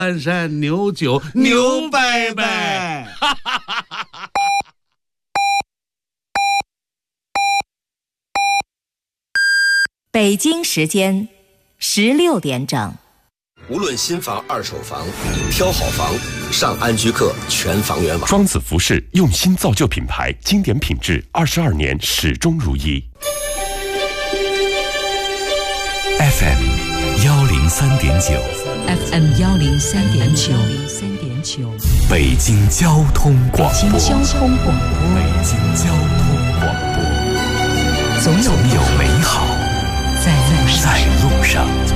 鞍山牛酒，牛拜拜！ 北京时间16点整。 无论新房、二手房，挑好房，上安居客全房源网。 双子服饰用心造就品牌，经典品质，22年始终如一。 FM 103.9 FM 103.9 北京交通广播。 北京交通广播。 北京交通广播。总有美好在路上。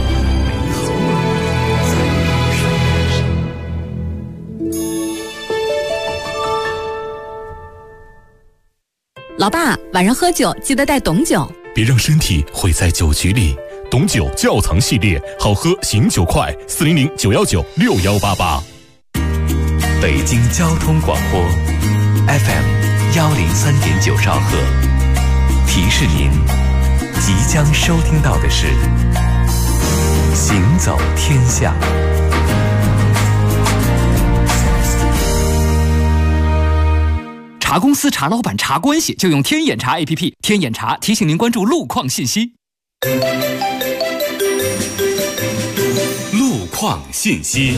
老爸，晚上喝酒记得带董酒， 别让身体毁在酒局里。董酒窖藏系列，好喝醒酒快，400-919-6188。北京交通广播 FM 103.9兆赫，提示您即将收听到的是行走天下。 查公司、查老板、查关系，就用天眼查 APP。天眼查提醒您关注路况信息。 路况信息。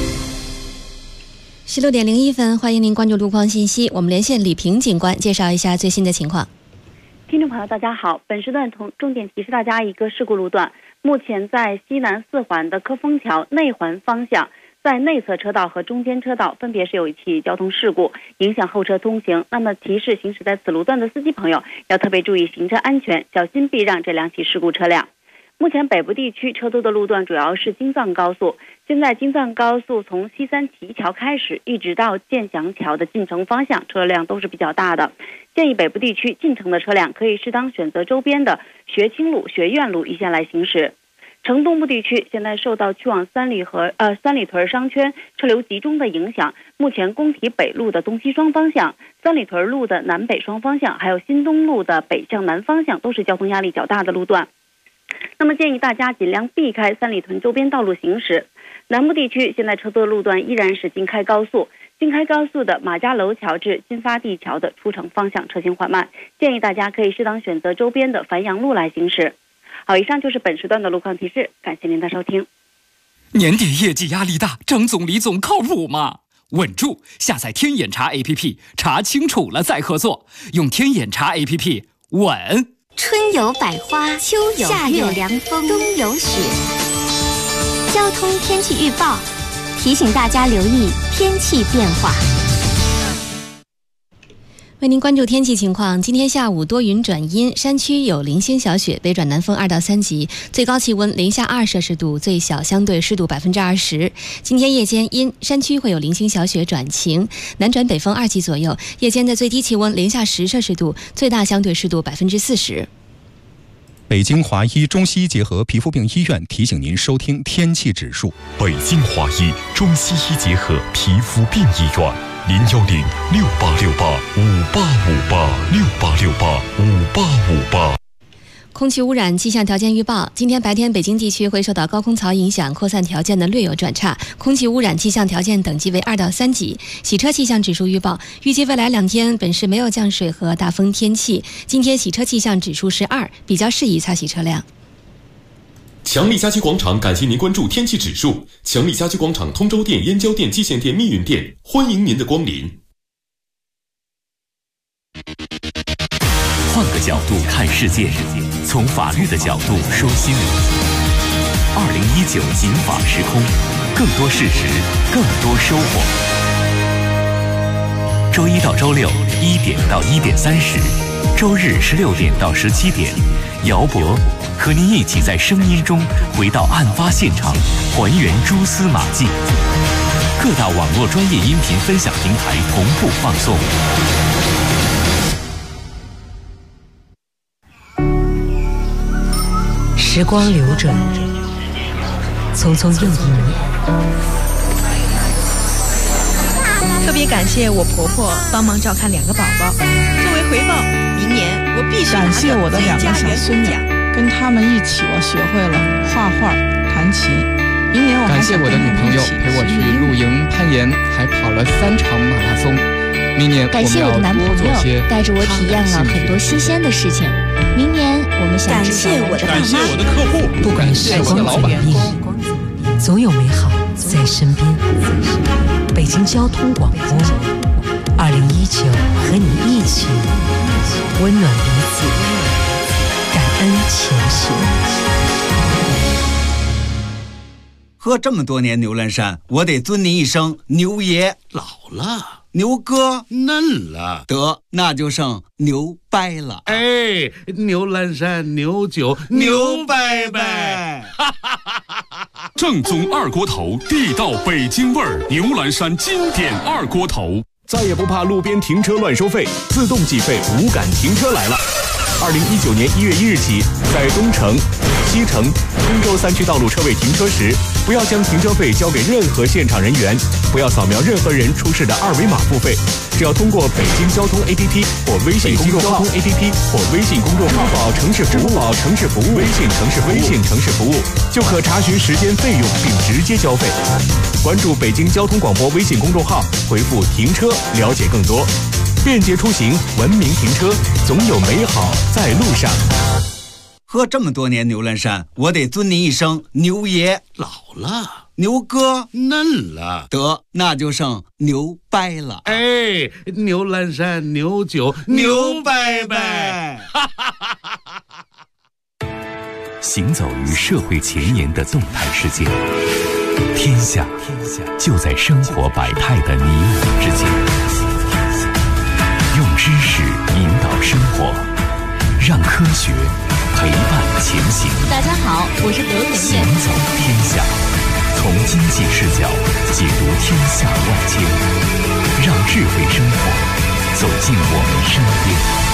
16点01分，欢迎您关注路况信息。我们连线李平警官，介绍一下最新的情况。 听众朋友，大家好，本时段重点提示大家一个事故路段。目前在西南4环的科丰桥内环方向，在内侧车道和中间车道分别是有一起交通事故，影响后车通行。那么提示行驶在此路段的司机朋友要特别注意行车安全，小心避让这2起事故车辆。目前北部地区车多的路段主要是京藏高速，现在京藏高速从西三旗桥开始一直到建祥桥的进城方向车辆都是比较大的，建议北部地区进城的车辆可以适当选择周边的学清路、学院路一线来行驶。城东部地区现在受到去往三里屯商圈车流集中的影响，目前工体北路的东西双方向、三里屯路的南北双方向，还有新东路的北向南方向都是交通压力较大的路段。那么建议大家尽量避开三里屯周边道路行驶。南部地区现在车多的路段依然是京开高速的马家楼桥至金发地桥的出城方向车行缓慢，建议大家可以适当选择周边的繁阳路来行驶。好，以上就是本时段的路况提示，感谢您的收听。 年底业绩压力大，张总李总靠谱吗？稳住，下载天眼查 APP， 查清楚了再合作，用天眼查 APP 稳。 春有百花，秋有夏有凉风，冬有雪。交通天气预报提醒大家留意天气变化。 为您关注天气情况，今天下午多云转阴，山区有零星小雪，北转南风2到3级，最高气温零下2摄氏度，最小相对湿度20%。今天夜间阴，山区会有零星小雪转晴，南转北风2级左右，夜间的最低气温零下10摄氏度，最大相对湿度40%。 北京华医中西医结合皮肤病医院提醒您收听天气指数。 北京华医中西医结合皮肤病医院，010-6868-5858，6868-5858。 空气污染气象条件预报，今天白天北京地区会受到高空槽影响，扩散条件呢略有转差，空气污染气象条件等级为2到3级。洗车气象指数预报，预计未来2天本市没有降水和大风天气，今天洗车气象指数是2，比较适宜擦洗车辆。 强力家居广场感谢您关注天气指数。强力家居广场通州店、燕郊店、蓟县店、密云店，欢迎您的光临。 换个角度看世界，从法律的角度说新闻。2019警法时空，更多事实，更多收获。周一到周六1点到1点30，周日16点到17点，姚博和您一起在声音中回到案发现场，还原蛛丝马迹。各大网络专业音频分享平台同步放送。 时光流转，匆匆又一年。 特别感谢我婆婆帮忙照看2个宝宝，作为回报，明年我必须感谢我的2个小孙女，跟他们一起，我学会了画画、弹琴， 明年我感谢我的女朋友陪我去露营、攀岩，还跑了3场马拉松。明年感谢我的男朋友带着我体验了很多新鲜的事情。明年我们想感谢我的爸妈， 感谢我的客户， 不感谢我的老板。 总有美好在身边。北京交通广播，2019和你一起温暖彼此，感恩前行。 喝这么多年牛栏山，我得尊您一声牛爷。 老了， 牛哥嫩了， 得那就剩牛掰了。 哎，牛栏山牛酒牛掰掰， 正宗二锅头，地道北京味儿，牛栏山经典二锅头。 再也不怕路边停车乱收费，自动计费无感停车来了。2019年1月1日起，在东城、西城、通州3区道路车位停车时，不要将停车费交给任何现场人员，不要扫描任何人出示的2维码付费，只要通过北京交通 APP 或微信公众号、支付宝城市服务、微信城市服务，就可查询时间、费用并直接交费。关注北京交通广播微信公众号，回复“停车”了解更多。便捷出行，文明停车，总有美好在路上。 喝这么多年牛栏山，我得尊您一声牛爷。 老了， 牛哥嫩了， 得那就剩牛掰了。 哎，牛栏山牛酒牛掰掰。 行走于社会前沿的动态世界，天下就在生活百态的你我之间。用知识引导生活，让科学陪伴前行。 大家好，我是刘甜甜。 行走天下，从经济视角解读天下万千，让智慧生活走进我们身边。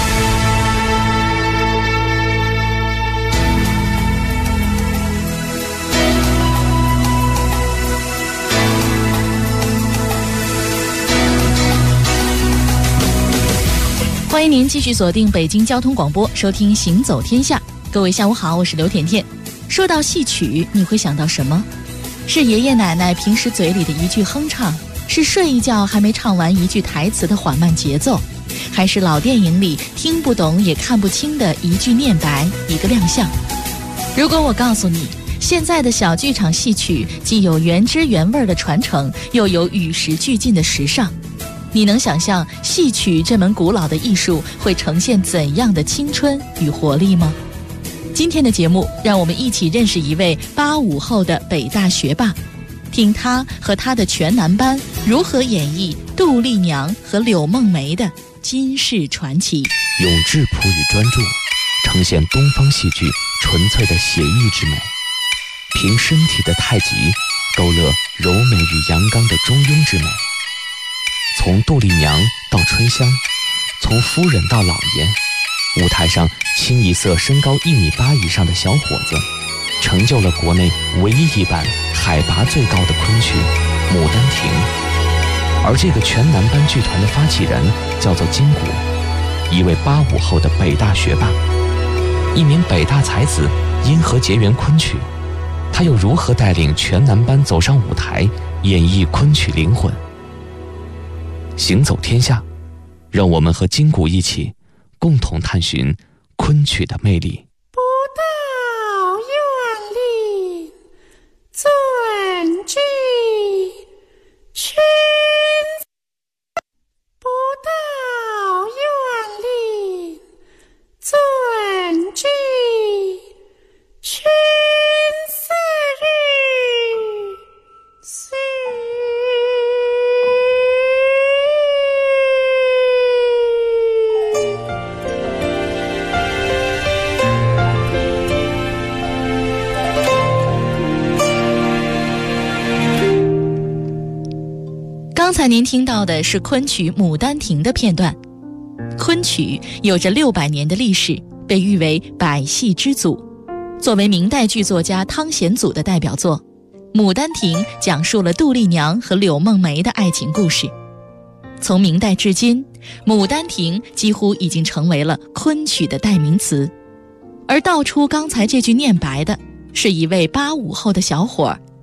欢迎您继续锁定北京交通广播，收听《行走天下》。各位下午好，我是刘甜甜。说到戏曲，你会想到什么？是爷爷奶奶平时嘴里的一句哼唱，是睡一觉还没唱完一句台词的缓慢节奏，还是老电影里听不懂也看不清的一句念白，一个亮相？如果我告诉你，现在的小剧场戏曲既有原汁原味的传承，又有与时俱进的时尚，你能想象戏曲这门古老的艺术会呈现怎样的青春与活力吗？今天的节目，让我们一起认识一位85后的北大学霸，听他和他的全男班如何演绎杜丽娘和柳梦梅的金氏传奇。 用质朴与专注呈现东方戏剧纯粹的写意之美，凭身体的太极勾勒柔美与阳刚的中庸之美。从杜丽娘到春香，从夫人到老爷，舞台上清一色身高1.8米以上的小伙子，成就了国内唯一一版海拔最高的昆曲《牡丹亭》。而这个全男班剧团的发起人叫做金谷，一位85后的北大学霸，一名北大才子，因何结缘昆曲？他又如何带领全男班走上舞台，演绎昆曲灵魂？行走天下，让我们和金谷一起共同探寻昆曲的魅力。 不到园林尊居群，不到园林尊居群似日虽。 刚才您听到的是昆曲《牡丹亭》的片段。昆曲有着600年的历史，被誉为百戏之祖。作为明代剧作家汤显祖的代表作，《牡丹亭》讲述了杜丽娘和柳梦梅的爱情故事。从明代至今，《牡丹亭》几乎已经成为了昆曲的代名词。而道出刚才这句念白的，是一位85后的小伙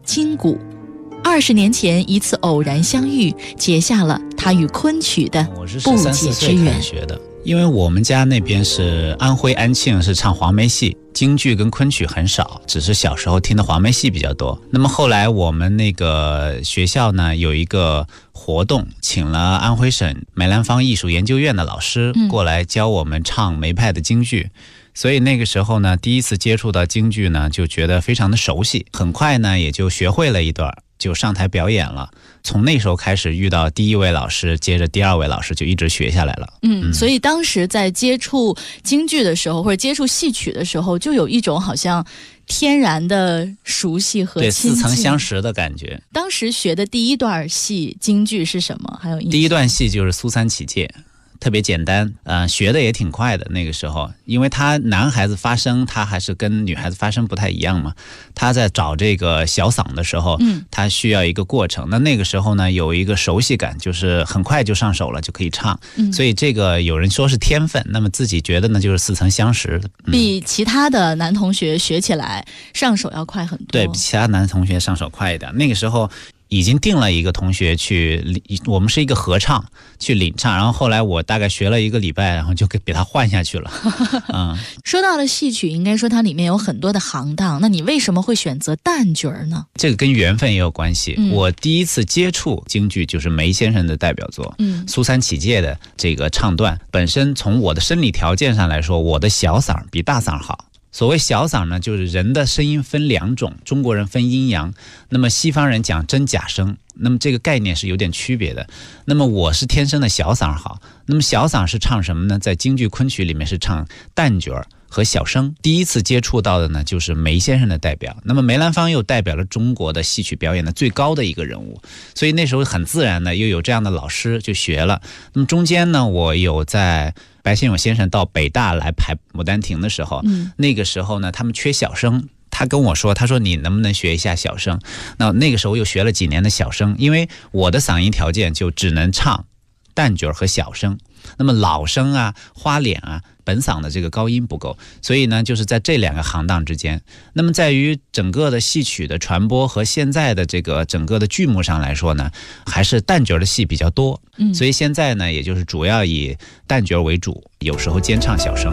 金谷。20年前一次偶然相遇，结下了他与昆曲的不解之缘。 学的，因为我们家那边是安徽安庆，是唱黄梅戏，京剧跟昆曲很少，只是小时候听的黄梅戏比较多。那么后来我们那个学校呢有一个活动，请了安徽省梅兰芳艺术研究院的老师过来教我们唱梅派的京剧。所以那个时候呢，第一次接触到京剧呢，就觉得非常的熟悉，很快呢也就学会了一段，就上台表演了。从那时候开始遇到第一位老师，接着第二位老师，就一直学下来了。 所以当时在接触京剧的时候，或者接触戏曲的时候，就有一种好像天然的熟悉和亲近， 对，似曾相识的感觉。 当时学的第一段戏京剧是什么？还有第一段戏就是苏三起解，特别简单，学的也挺快的。那个时候，因为他男孩子发声，他还是跟女孩子发声不太一样嘛。他在找这个小嗓的时候，他需要一个过程。那个时候呢，有一个熟悉感，就是很快就上手了，就可以唱。所以这个有人说是天分，那么自己觉得呢，就是似曾相识。 比其他的男同学学起来上手要快很多。 对，比其他男同学上手快一点。那个时候已经定了一个同学去，我们是一个合唱去领唱，然后后来我大概学了1个礼拜，然后就给他换下去了。 说到了戏曲，应该说它里面有很多的行当，那你为什么会选择旦角呢？ 这个跟缘分也有关系。我第一次接触京剧就是梅先生的代表作，苏三起解的这个唱段，本身从我的生理条件上来说，我的小嗓比大嗓好。所谓小嗓呢，就是人的声音分2种，中国人分阴阳，那么西方人讲真假声，那么这个概念是有点区别的。那么我是天生的小嗓好，那么小嗓是唱什么呢？在京剧昆曲里面是唱旦角和小生。第一次接触到的呢，就是梅先生的代表。那么梅兰芳又代表了中国的戏曲表演的最高的一个人物，所以那时候很自然的又有这样的老师就学了。那么中间呢，我有在白先勇先生到北大来排《牡丹亭》的时候，那个时候呢，他们缺小生，他跟我说，他说你能不能学一下小生？那个时候又学了几年的小生，因为我的嗓音条件就只能唱旦角和小生，那么老生啊、花脸啊，本嗓的这个高音不够，所以呢，就是在这2个行当之间。那么在于整个的戏曲的传播和现在的这个整个的剧目上来说呢，还是旦角的戏比较多。所以现在呢，也就是主要以旦角为主，有时候兼唱小生。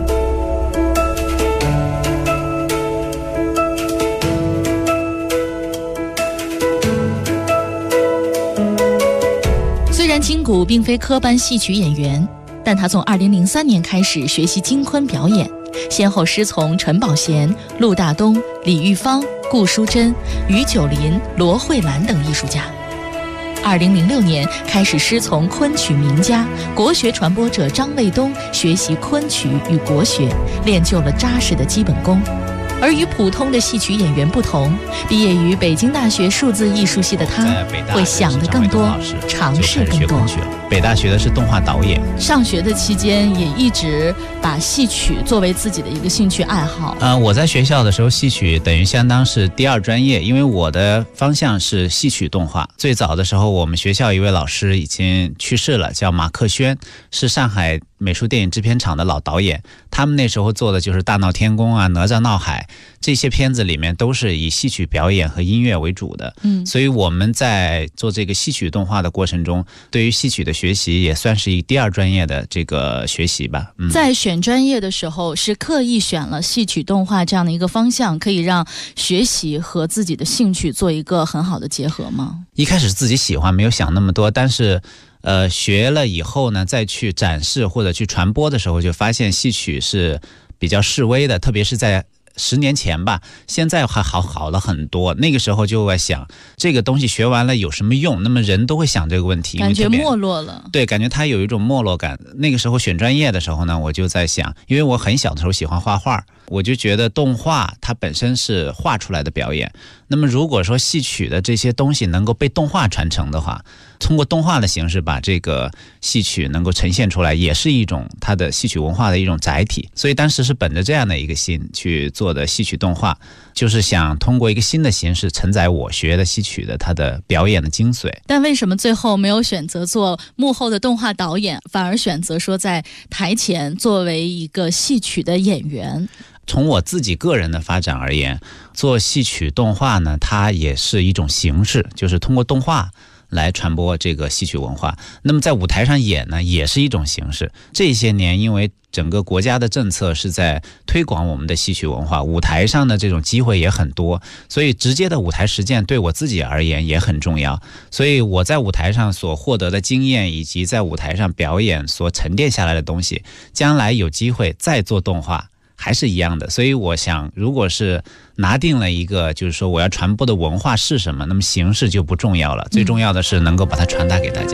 虽然金谷并非科班戏曲演员，但他从2003年开始学习京昆表演，先后师从陈宝贤、陆大东、李玉芳、顾淑珍、于九龄、罗慧兰等艺术家。2006年开始师从昆曲名家、国学传播者张卫东学习昆曲与国学，练就了扎实的基本功。而与普通的戏曲演员不同，毕业于北京大学数字艺术系的他，会想得更多，尝试更多。 北大学的是动画导演。 上学的期间也一直把戏曲作为自己的一个兴趣爱好。 我在学校的时候，戏曲等于相当是第2专业，因为我的方向是戏曲动画。最早的时候，我们学校一位老师已经去世了，叫马克轩，是上海美术电影制片厂的老导演。他们那时候做的就是《大闹天宫》啊、《哪吒闹海》这些片子，里面都是以戏曲表演和音乐为主的。所以我们在做这个戏曲动画的过程中，对于戏曲的学习也算是一第2专业的这个学习吧。 在选专业的时候，是刻意选了戏曲动画这样的一个方向，可以让学习和自己的兴趣做一个很好的结合吗？ 一开始自己喜欢，没有想那么多，但是学了以后呢，再去展示或者去传播的时候，就发现戏曲是比较式微的，特别是在10年前吧，现在还好了很多。那个时候就在想，这个东西学完了有什么用？那么人都会想这个问题， 感觉没落了。 对，感觉它有一种没落感。那个时候选专业的时候呢，我就在想，因为我很小的时候喜欢画画，我就觉得动画它本身是画出来的表演。那么如果说戏曲的这些东西能够被动画传承的话，通过动画的形式把这个戏曲能够呈现出来，也是一种它的戏曲文化的一种载体。所以当时是本着这样的一个心去做的戏曲动画，就是想通过一个新的形式承载我学的戏曲的它的表演的精髓。 但为什么最后没有选择做幕后的动画导演，反而选择说在台前作为一个戏曲的演员？ 从我自己个人的发展而言，做戏曲动画呢，它也是一种形式，就是通过动画来传播这个戏曲文化。那么在舞台上演呢，也是一种形式。这些年因为整个国家的政策是在推广我们的戏曲文化，舞台上的这种机会也很多，所以直接的舞台实践对我自己而言也很重要。所以我在舞台上所获得的经验，以及在舞台上表演所沉淀下来的东西，将来有机会再做动画还是一样的。所以我想，如果是拿定了一个就是说我要传播的文化是什么，那么形式就不重要了，最重要的是能够把它传达给大家。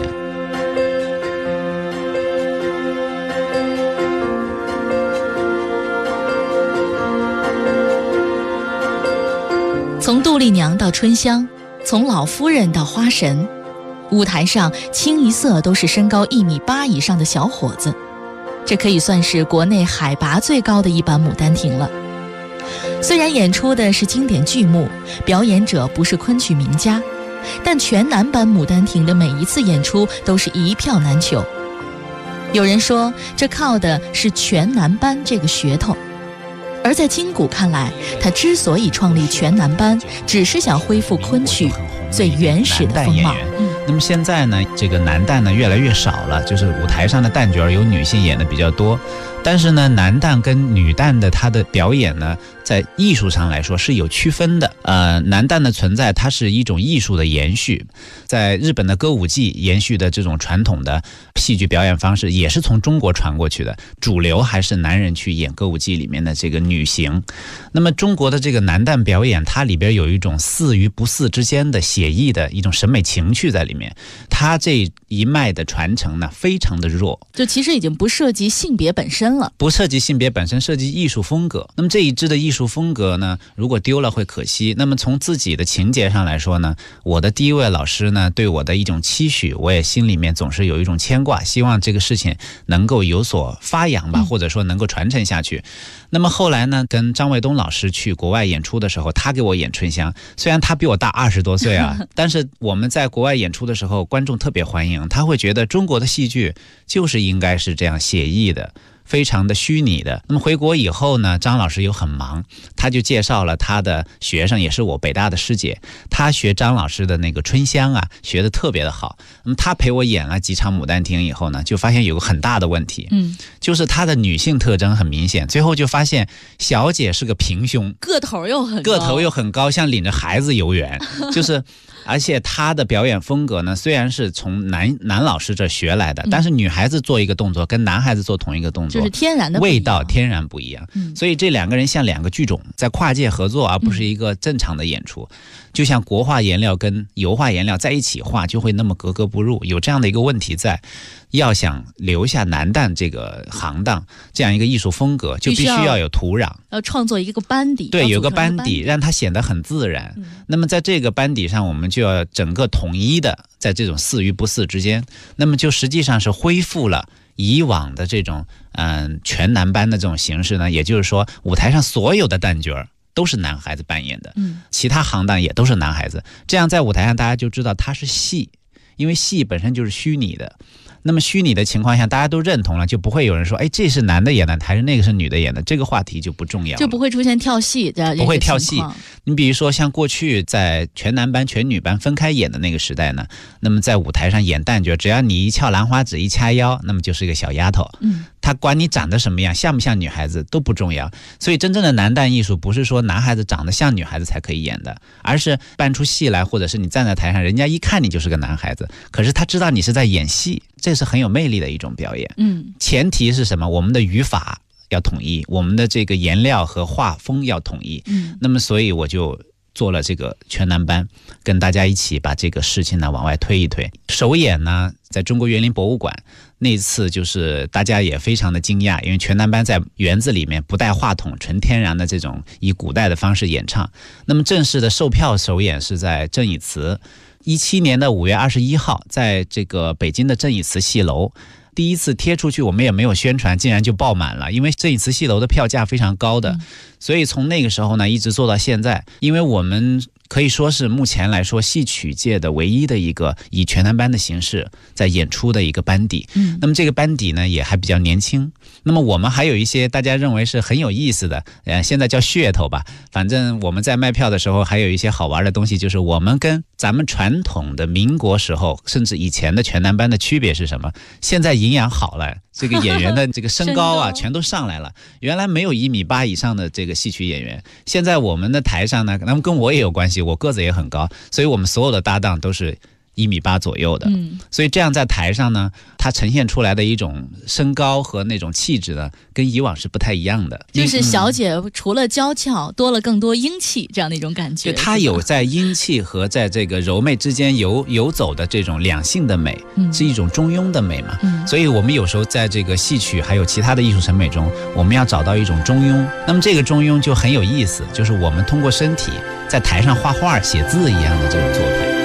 从杜丽娘到春香，从老夫人到花神，舞台上清一色都是身高1.8米以上的小伙子，这可以算是国内海拔最高的一版《牡丹亭》了。虽然演出的是经典剧目，表演者不是昆曲名家，但全男版《牡丹亭》的每一次演出都是一票难求。有人说，这靠的是全男班这个噱头。而在金谷看来，他之所以创立全男班，只是想恢复昆曲最原始的风貌。 那么现在呢，这个男旦呢越来越少了，就是舞台上的旦角由女性演的比较多，但是呢，男旦跟女旦的他的表演呢，在艺术上来说是有区分的。男旦的存在，它是一种艺术的延续，在日本的歌舞伎延续的这种传统的戏剧表演方式，也是从中国传过去的。主流还是男人去演歌舞伎里面的这个女形。那么中国的这个男旦表演，它里边有一种似与不似之间的写意的一种审美情趣在里面。它这一脉的传承呢，非常的弱， 就其实已经不涉及性别本身了， 不涉及性别本身，涉及艺术风格。那么这一支的艺术风格呢，如果丢了会可惜。那么从自己的情节上来说呢，我的第一位老师呢，对我的一种期许，我也心里面总是有一种牵挂，希望这个事情能够有所发扬吧，或者说能够传承下去。那么后来呢，跟张卫东老师去国外演出的时候，他给我演春香，虽然他比我大20多岁啊，但是我们在国外演出的时候，观众特别欢迎，他会觉得中国的戏剧就是应该是这样写意的，非常的虚拟的。那么回国以后呢，张老师又很忙，他就介绍了他的学生，也是我北大的师姐，他学张老师的那个春香啊，学得特别的好。那么他陪我演了几场《牡丹亭》以后呢，就发现有个很大的问题，就是他的女性特征很明显。最后就发现小姐是个平胸， 个头又很高， 像领着孩子游园，就是而且她的表演风格呢，虽然是从男老师这学来的，但是女孩子做一个动作跟男孩子做同一个动作， 就是天然的味道天然不一样。所以这两个人像两个剧种在跨界合作，而不是一个正常的演出。就像国画颜料跟油画颜料在一起画，就会那么格格不入，有这样的一个问题在。要想留下男旦这个行当，这样一个艺术风格，就必须要有土壤， 要创作一个班底， 对，有个班底，让它显得很自然。那么在这个班底上，我们就要整个统一的，在这种似与不似之间，那么就实际上是恢复了以往的这种全男班的这种形式呢。也就是说，舞台上所有的旦角都是男孩子扮演的，其他行当也都是男孩子。这样在舞台上大家就知道它是戏，因为戏本身就是虚拟的。那么虚拟的情况下，大家都认同了，就不会有人说，哎，这是男的演的还是那个是女的演的，这个话题就不重要了， 就不会出现跳戏的， 不会跳戏。你比如说像过去在全男班全女班分开演的那个时代呢，那么在舞台上演旦角，只要你一翘兰花指一掐腰，那么就是一个小丫头，他管你长得什么样，像不像女孩子都不重要。所以真正的男旦艺术不是说男孩子长得像女孩子才可以演的，而是扮出戏来，或者是你站在台上，人家一看你就是个男孩子，可是他知道你是在演戏，这是很有魅力的一种表演。前提是什么？我们的语法要统一，我们的这个颜料和画风要统一。那么所以我就做了这个全男班，跟大家一起把这个事情呢往外推一推。首演呢在中国园林博物馆，那次就是大家也非常的惊讶，因为全男班在园子里面不带话筒，纯天然的这种以古代的方式演唱。那么正式的售票首演是在正义祠，17年的5月21号，在这个北京的正义祠戏楼。第一次贴出去，我们也没有宣传，竟然就爆满了，因为正义祠戏楼的票价非常高的， 所以从那个时候呢一直做到现在，因为我们可以说是目前来说戏曲界的唯一的一个以全男班的形式在演出的一个班底。那么这个班底呢也还比较年轻。那么我们还有一些大家认为是很有意思的，现在叫噱头吧。反正我们在卖票的时候还有一些好玩的东西，就是我们跟咱们传统的民国时候甚至以前的全男班的区别是什么？现在营养好了，这个演员的这个身高啊全都上来了。原来没有1.8米以上的这个戏曲演员，现在我们的台上呢，那么跟我也有关系，我个子也很高，所以我们所有的搭档都是1.8米左右的。所以这样在台上呢，它呈现出来的一种身高和那种气质呢，跟以往是不太一样的。 就是小姐除了娇俏，多了更多英气这样的一种感觉。 就她有在英气和在这个柔媚之间游走的这种两性的美，是一种中庸的美嘛。所以我们有时候在这个戏曲还有其他的艺术审美中，我们要找到一种中庸。那么这个中庸就很有意思，就是我们通过身体在台上画画写字一样的这种作品。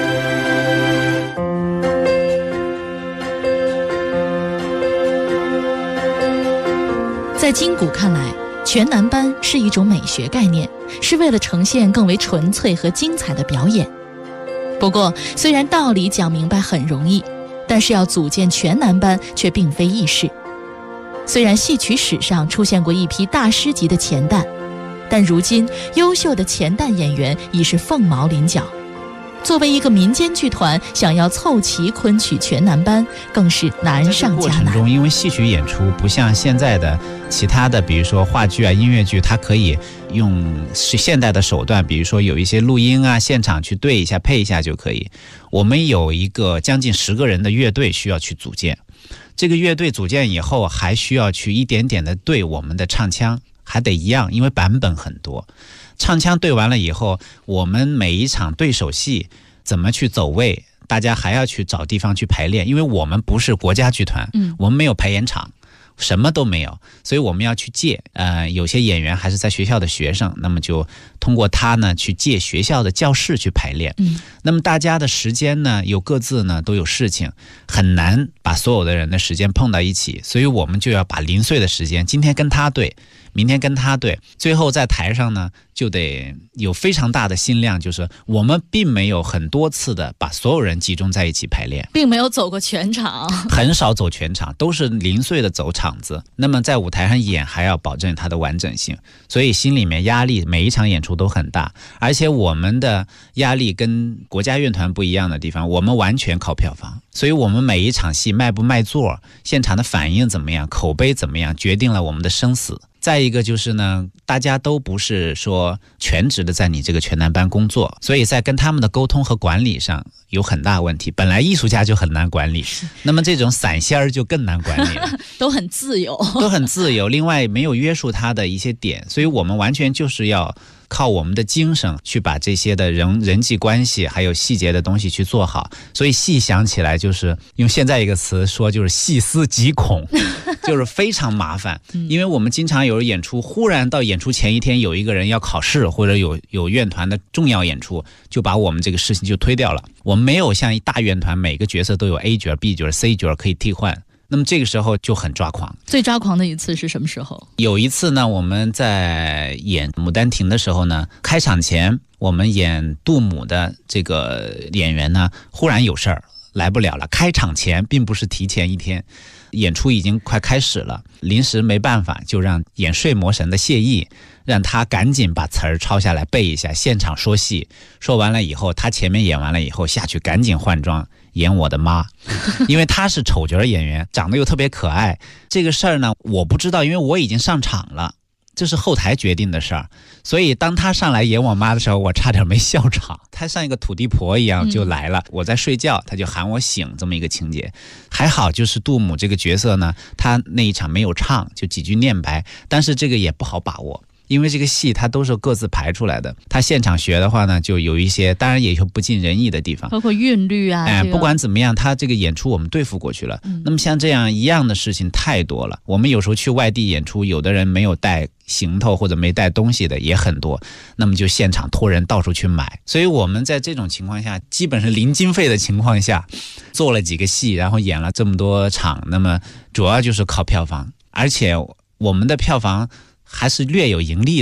在今古看来，全男班是一种美学概念，是为了呈现更为纯粹和精彩的表演。不过，虽然道理讲明白很容易，但是要组建全男班却并非易事。虽然戏曲史上出现过一批大师级的前旦，但如今优秀的前旦演员已是凤毛麟角。作为一个民间剧团，想要凑齐昆曲全男班，更是难上加难。过程中， 因为戏曲演出不像现在的其他的，比如说话剧啊、音乐剧，它可以用现代的手段，比如说有一些录音啊、现场去对一下、配一下就可以。我们有一个将近10个人的乐队需要去组建，这个乐队组建以后，还需要去一点点的对我们的唱腔，还得一样，因为版本很多。唱腔对完了以后，我们每一场对手戏怎么去走位，大家还要去找地方去排练，因为我们不是国家剧团，我们没有排演场，什么都没有，所以我们要去借。有些演员还是在学校的学生，那么就通过他呢去借学校的教室去排练。那么大家的时间呢，有各自呢都有事情，很难把所有的人的时间碰到一起，所以我们就要把零碎的时间，今天跟他对，明天跟他对，最后在台上呢就得有非常大的心量，就是我们并没有很多次的把所有人集中在一起排练， 并没有走过全场， 很少走全场，都是零碎的走场子。那么在舞台上演还要保证它的完整性，所以心里面压力每一场演出都很大。而且我们的压力跟国家乐团不一样的地方，我们完全靠票房，所以我们每一场戏卖不卖座，现场的反应怎么样，口碑怎么样，决定了我们的生死。再一个就是呢，大家都不是说全职的在你这个全男班工作，所以在跟他们的沟通和管理上有很大问题。本来艺术家就很难管理，那么这种散仙儿就更难管理了都很自由， 都很自由，另外没有约束他的一些点，所以我们完全就是要靠我们的精神去把这些的人际关系还有细节的东西去做好。所以细想起来，就是用现在一个词说，就是细思极恐就是非常麻烦。因为我们经常有演出，忽然到演出前一天有一个人要考试，或者有乐团的重要演出，就把我们这个事情就推掉了。我们没有像一大乐团每个角色都有 A 角 B 角 C 角可以替换，那么这个时候就很抓狂。 最抓狂的一次是什么时候？ 有一次呢，我们在演《牡丹亭》的时候呢，开场前我们演杜母的这个演员呢，忽然有事儿来不了了。开场前并不是提前一天，演出已经快开始了，临时没办法，就让演睡魔神的谢毅，让他赶紧把词儿抄下来背一下，现场说戏。说完了以后，他前面演完了以后下去赶紧换装演我的妈，因为他是丑角演员，长得又特别可爱。这个事儿呢，我不知道，因为我已经上场了，这是后台决定的事儿。所以当他上来演我妈的时候，我差点没笑场。他像一个土地婆一样就来了，我在睡觉，他就喊我醒，这么一个情节。还好就是杜母这个角色呢，他那一场没有唱，就几句念白，但是这个也不好把握。因为这个戏它都是各自排出来的，他现场学的话呢，就有一些当然也有不尽人意的地方， 包括韵律啊。 不管怎么样，他这个演出我们对付过去了。那么像这样一样的事情太多了。我们有时候去外地演出，有的人没有带行头或者没带东西的也很多，那么就现场托人到处去买。所以我们在这种情况下，基本是零经费的情况下，做了几个戏，然后演了这么多场，那么主要就是靠票房，而且我们的票房还是略有盈利的，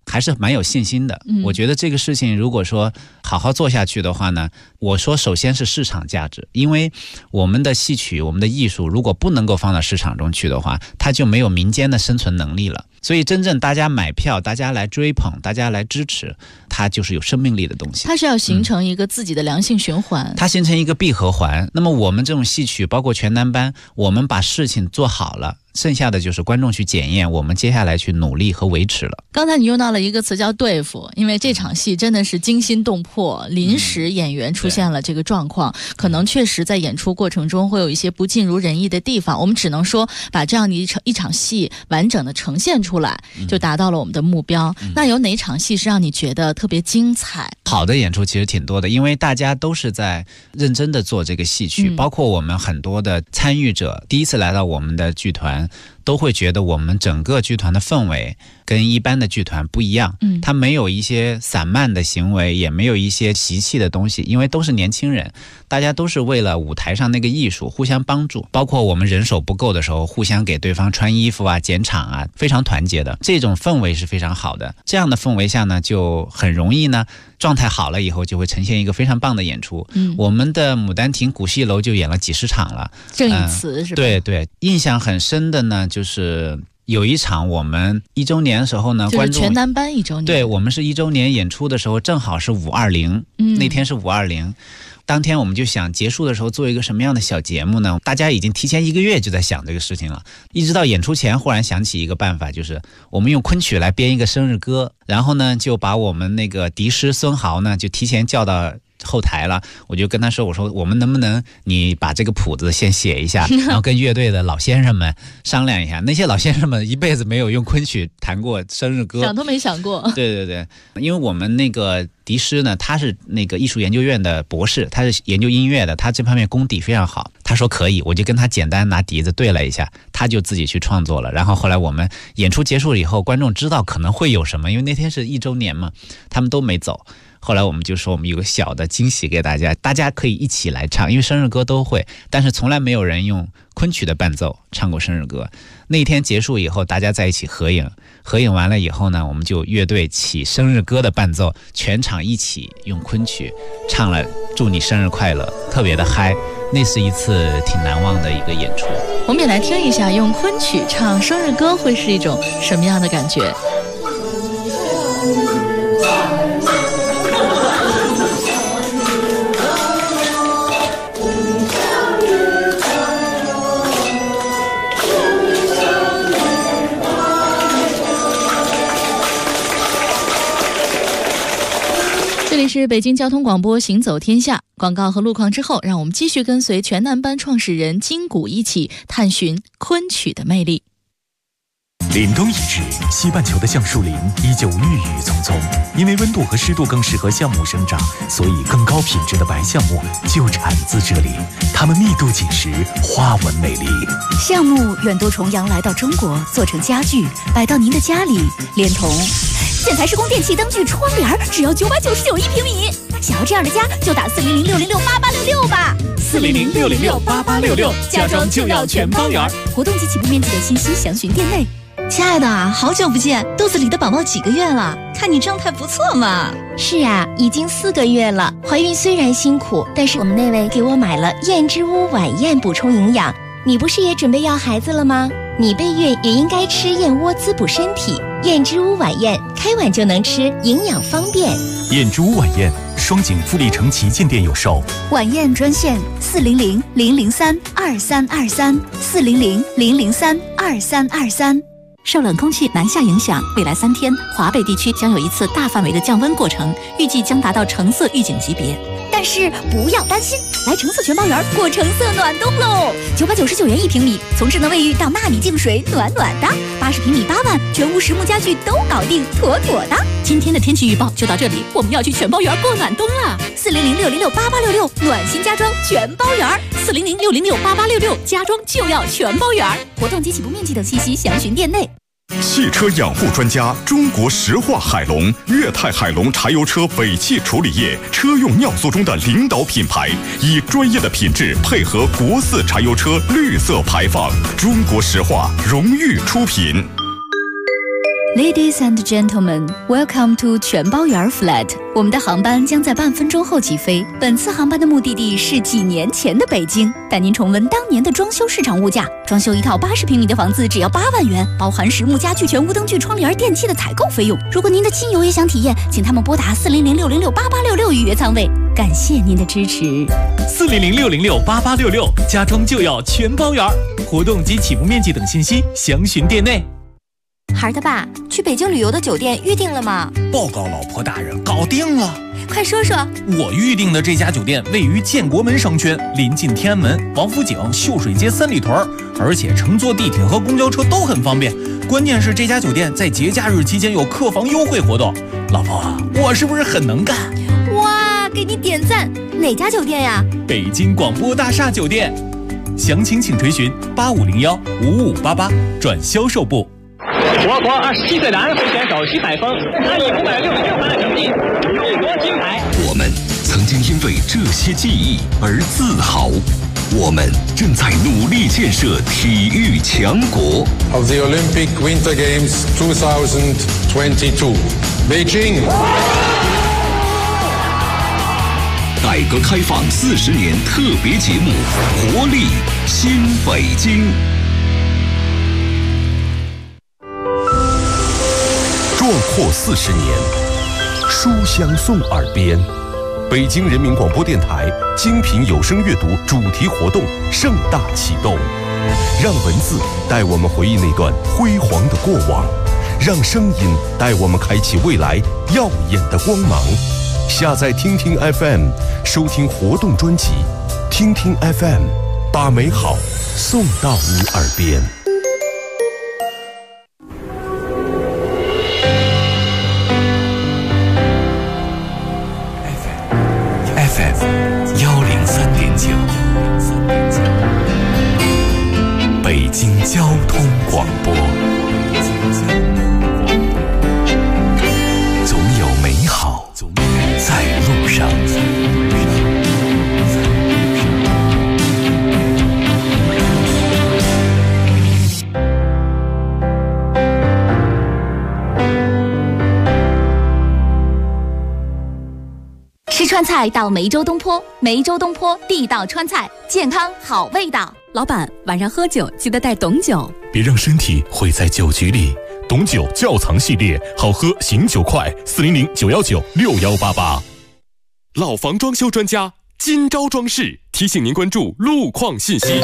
还是蛮有信心的。我觉得这个事情如果说好好做下去的话呢，我说首先是市场价值，因为我们的戏曲，我们的艺术如果不能够放到市场中去的话，它就没有民间的生存能力了。所以真正大家买票，大家来追捧，大家来支持，它就是有生命力的东西。 它是要形成一个自己的良性循环， 它形成一个闭合环。那么我们这种戏曲包括全男班，我们把事情做好了，剩下的就是观众去检验，我们接下来去努力和维持了。 刚才你用到了一个词叫对付，因为这场戏真的是惊心动魄，临时演员出现了这个状况，可能确实在演出过程中会有一些不尽如人意的地方，我们只能说把这样的一场戏完整的呈现出来，就达到了我们的目标。那有哪场戏是让你觉得特别精彩？ 好的演出其实挺多的，因为大家都是在认真的做这个戏曲，包括我们很多的参与者第一次来到我们的剧团，都会觉得我们整个剧团的氛围跟一般的剧团不一样，它没有一些散漫的行为，也没有一些习气的东西，因为都是年轻人，大家都是为了舞台上那个艺术互相帮助，包括我们人手不够的时候互相给对方穿衣服啊、剪场啊，非常团结的，这种氛围是非常好的。这样的氛围下呢，就很容易呢，状态好了以后就会呈现一个非常棒的演出。我们的牡丹亭古戏楼就演了几十场了， 郑义慈是吧？ 对对，印象很深的呢，就是有一场我们1周年的时候呢， 就是全男班1周年， 对，我们是1周年演出的时候，正好是520，那天是520。当天我们就想结束的时候做一个什么样的小节目呢？大家已经提前1个月就在想这个事情了，一直到演出前忽然想起一个办法，就是我们用昆曲来编一个生日歌，然后呢就把我们那个笛师孙豪呢就提前叫到后台了，我就跟他说，我说我们能不能你把这个谱子先写一下，然后跟乐队的老先生们商量一下。那些老先生们一辈子没有用昆曲弹过生日歌， 想都没想过。 对对对，因为我们那个笛师呢，他是那个艺术研究院的博士，他是研究音乐的，他这方面功底非常好。他说可以，我就跟他简单拿笛子对了一下，他就自己去创作了。然后后来我们演出结束了以后，观众知道可能会有什么，因为那天是1周年嘛，他们都没走。后来我们就说我们有个小的惊喜给大家，大家可以一起来唱，因为生日歌都会，但是从来没有人用昆曲的伴奏唱过生日歌。那天结束以后，大家在一起合影，合影完了以后呢，我们就乐队起生日歌的伴奏，全场一起用昆曲唱了祝你生日快乐，特别的嗨。那是一次挺难忘的一个演出。 我们也来听一下用昆曲唱生日歌会是一种什么样的感觉。这里是北京交通广播行走天下，广告和路况之后，让我们继续跟随全男班创始人金谷一起探寻昆曲的魅力。 凛冬已至，西半球的橡树林依旧郁郁葱葱。因为温度和湿度更适合橡木生长，所以更高品质的白橡木就产自这里。它们密度紧实，花纹美丽。 橡木远渡重洋来到中国，做成家具，摆到您的家里，连同建材施工电器灯具窗帘，只要999一平米。想要这样的家，就打400-606-8866吧。 400-606-8866，家装就要全包圆。 活动及起步面积的信息详询店内。 亲爱的，好久不见，肚子里的宝宝几个月了？看你状态不错嘛。 是啊，已经4个月了。怀孕虽然辛苦，但是我们那位给我买了燕之屋晚宴补充营养。你不是也准备要孩子了吗？你备孕也应该吃燕窝滋补身体。燕之屋晚宴，开碗就能吃，营养方便。 燕之屋晚宴，双井富力城旗舰店有售。 晚宴专线400-003-2323，400-003-2323。受冷空气南下影响，未来3天，华北地区将有一次大范围的降温过程，预计将达到橙色预警级别。但是不要担心，来橙色全包园过橙色暖冬喽！999元一平米，从智能卫浴到纳米净水，暖暖的。80平米8万，全屋实木家具都搞定，妥妥的。今天的天气预报就到这里，我们要去全包园过暖冬了。400-606-8866，暖心家装全包园。400-606-8866，家装就要全包园。活动及起步面积等信息详询店内。 汽车养护专家中国石化海龙，粤泰海龙柴油车尾气处理液车用尿素中的领导品牌，以专业的品质配合国4柴油车绿色排放，中国石化荣誉出品。 Ladies and gentlemen, welcome to 全包圆 flat。我们的航班将在半分钟后起飞。本次航班的目的地是几年前的北京，带您重温当年的装修市场物价。装修一套80平米的房子只要8万元，包含实木家具、全无灯具、窗帘、电器的采购费用。如果您的亲友也想体验，请他们拨打400-606-8866预约仓位。感谢您的支持。 400-606-8866，家装就要全包圆。活动及起步面积等信息详询店内。 孩儿他爸，去北京旅游的酒店预定了吗？ 报告老婆大人，搞定了。 快说说。 我预定的这家酒店位于建国门商圈，临近天安门、王府井、秀水街三里屯，而且乘坐地铁和公交车都很方便。关键是这家酒店在节假日期间有客房优惠活动。老婆，我是不是很能干？ 哇，给你点赞！哪家酒店呀？ 北京广播大厦酒店。详情请垂询8501-5588转销售部。 我国27岁男会选手徐海峰，他以566分的成绩勇夺金牌。 我们曾经因为这些记忆而自豪，我们正在努力建设体育强国。 Of the Olympic Winter Games 2022, Beijing。 改革开放40年特别节目《活力新北京》。壮阔40年，书香送耳边。北京人民广播电台精品有声阅读主题活动盛大启动，让文字带我们回忆那段辉煌的过往，让声音带我们开启未来耀眼的光芒。下载听听 FM， 收听活动专辑，听听 FM， 把美好送到你耳边。 北京交通广播，总有美好在路上。 吃川菜到梅州东坡，梅州东坡地道川菜，健康好味道。 老板，晚上喝酒记得带董酒， 别让身体毁在酒局里。董酒窖藏系列，好喝醒酒快，400-919-6188。老房装修专家今朝装饰提醒您关注路况信息。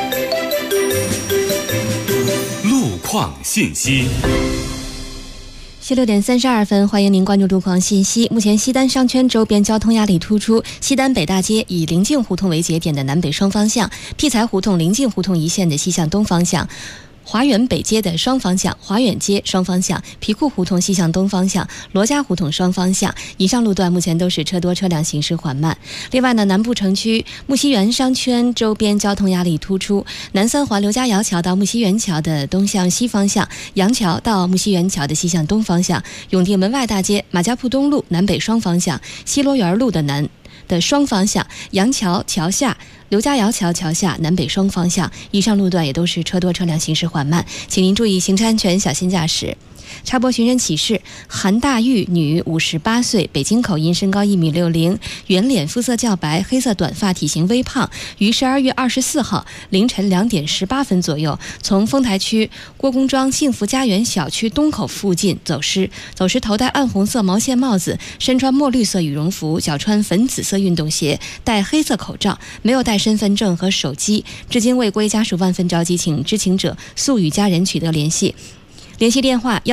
路况信息。 16点32分，欢迎您关注路况信息。目前西单商圈周边交通压力突出，西单北大街以临近胡同为节点的南北双方向，辟财胡同临近胡同一线的西向东方向，华远北街的双方向，华远街双方向，皮库胡同西向东方向，罗家胡同双方向，以上路段目前都是车多车辆行驶缓慢。另外呢，南部城区木樨园商圈周边交通压力突出，南三环刘家窑桥到木樨园桥的东向西方向，杨桥到木樨园桥的西向东方向，永定门外大街马家铺东路南北双方向，西罗园路的南的双方向，杨桥桥下刘家窑桥桥下南北双方向，以上路段也都是车多车辆行驶缓慢，请您注意行车安全，小心驾驶。插播寻人启事：韩大玉，女，58岁，北京口音，身高1.60米，圆脸，肤色较白，黑色短发，体型微胖，于12月24号凌晨2点18分左右，从丰台区郭公庄幸福家园小区东口附近走失。走失头戴暗红色毛线帽子，身穿墨绿色羽绒服，脚穿粉紫色运动鞋，戴黑色口罩，没有带身份证和手机，至今未归，家属万分着急，请知情者速与家人取得联系。联系电话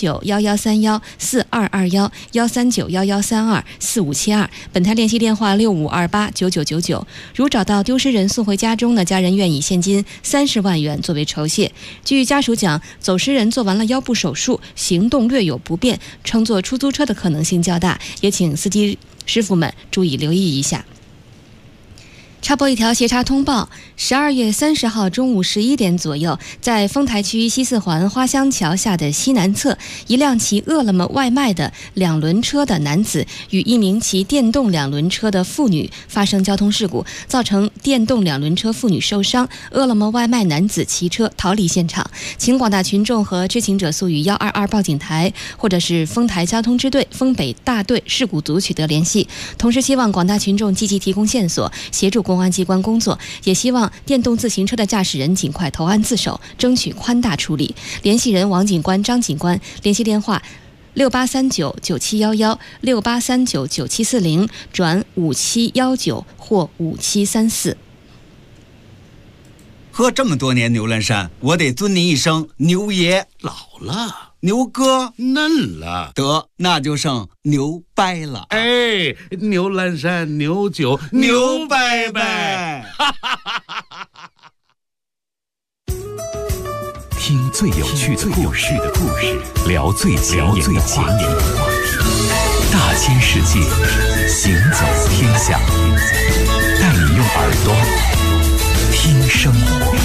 139-1131-4221，139-1132-4572，本台联系电话6528-9999。如找到丢失人送回家中的，家人愿以现金30万元作为酬谢。据家属讲，走失人做完了腰部手术，行动略有不便，乘坐出租车的可能性较大，也请司机师傅们注意留意一下。 插播一条斜插通报：12月30号中午11点左右，在丰台区西四环花香桥下的西南侧，一辆骑饿了么外卖的2轮车的男子与一名骑电动2轮车的妇女发生交通事故，造成电动2轮车妇女受伤，饿了么外卖男子骑车逃离现场。请广大群众和知情者速与122报警台或者是丰台交通支队丰北大队事故组取得联系。同时希望广大群众积极提供线索，协助公安机关工作，也希望电动自行车的驾驶人尽快投案自首，争取宽大处理。联系人王警官、张警官，联系电话68399711 68399740转5719或5734。 喝这么多年牛栏山，我得尊您一声牛爷。 老了， 牛哥嫩了， 得那就剩牛掰了。 哎，牛栏山牛酒牛掰掰。 听最有趣的故事，聊最前沿的话题，大千世界，行走天下，带你用耳朵听生活。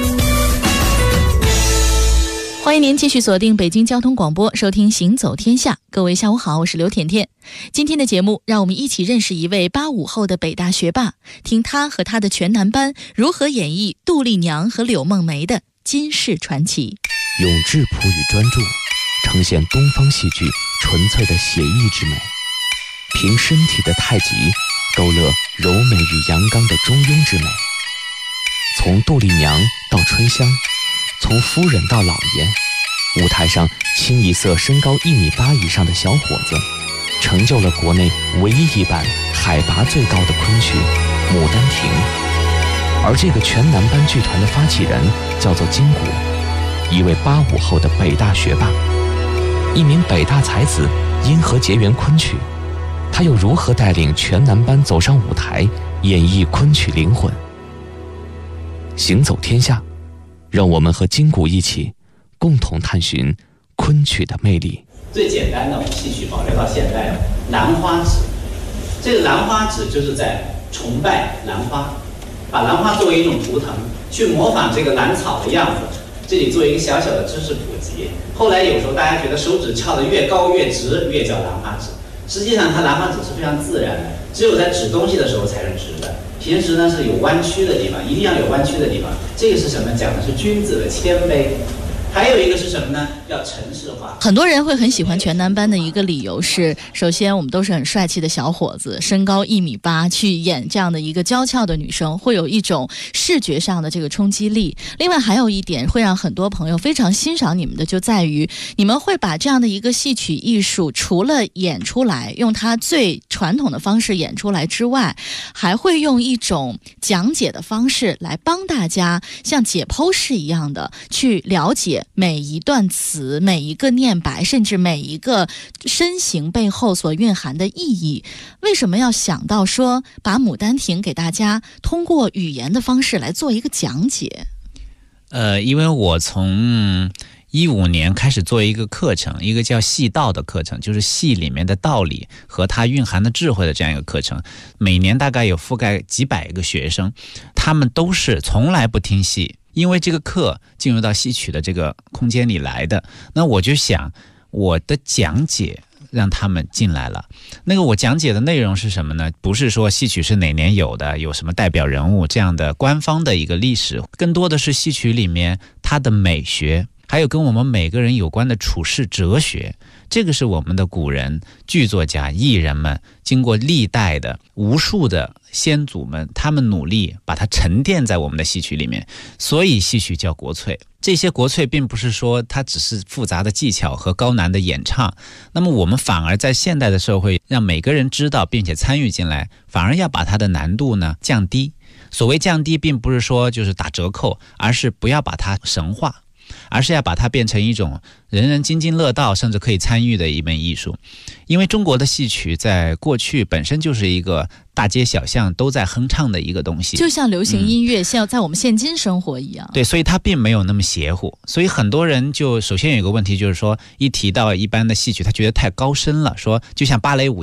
欢迎您继续锁定北京交通广播，收听《行走天下》。各位下午好，我是刘甜甜。今天的节目，让我们一起认识一位85后的北大学霸，听他和他的全男班如何演绎杜丽娘和柳梦梅的金氏传奇。 用质朴与专注呈现东方戏剧纯粹的写意之美，凭身体的太极勾勒柔美与阳刚的中庸之美。从杜丽娘到春香，从夫人到老爷，舞台上清一色身高1.8米以上的小伙子，成就了国内唯一一版海拔最高的昆曲《牡丹亭》。而这个全男班剧团的发起人叫做金谷，一位85后的北大学霸，一名北大才子，因何结缘昆曲？他又如何带领全男班走上舞台，演绎昆曲灵魂？行走天下，让我们和金谷一起共同探寻昆曲的魅力。 最简单的，我们戏曲保留到现在的兰花指，这个兰花指就是在崇拜兰花，把兰花作为一种图腾，去模仿这个兰草的样子。这里做一个小小的知识普及。后来有时候大家觉得手指翘得越高越直，越叫兰花指。实际上它兰花指是非常自然的，只有在指东西的时候才是直的。平时呢是有弯曲的地方，一定要有弯曲的地方。这个是什么？讲的是君子的谦卑。还有一个是什么呢？要程式化。 很多人会很喜欢全男班的一个理由是，首先我们都是很帅气的小伙子，身高1.8米，去演这样的一个娇俏的女生，会有一种视觉上的这个冲击力。另外还有一点会让很多朋友非常欣赏你们的，就在于你们会把这样的一个戏曲艺术，除了演出来，用它最传统的方式演出来之外，还会用一种讲解的方式来帮大家像解剖式一样的去了解每一段词、每一个念白，甚至每一个身形背后所蕴含的意义。为什么要想到说把《牡丹亭》给大家通过语言的方式来做一个讲解？ 因为我从15年开始做一个课程，一个叫戏道的课程，就是戏里面的道理和它蕴含的智慧的这样一个课程。每年大概有覆盖几百个学生，他们都是从来不听戏，因为这个课进入到戏曲的这个空间里来的。那我就想我的讲解让他们进来了。那个我讲解的内容是什么呢？不是说戏曲是哪年有的，有什么代表人物这样的官方的一个历史，更多的是戏曲里面它的美学，还有跟我们每个人有关的处世哲学。这个是我们的古人、剧作家、艺人们经过历代的无数的先祖们，他们努力把它沉淀在我们的戏曲里面，所以戏曲叫国粹。这些国粹并不是说它只是复杂的技巧和高难的演唱，那么我们反而在现代的社会让每个人知道并且参与进来，反而要把它的难度呢降低。所谓降低并不是说就是打折扣，而是不要把它神化，而是要把它变成一种人人津津乐道甚至可以参与的一门艺术。因为中国的戏曲在过去本身就是一个大街小巷都在哼唱的一个东西， 就像流行音乐像在我们现今生活一样。 对，所以它并没有那么邪乎。所以很多人就首先有一个问题，就是说一提到一般的戏曲他觉得太高深了，说就像芭蕾舞一样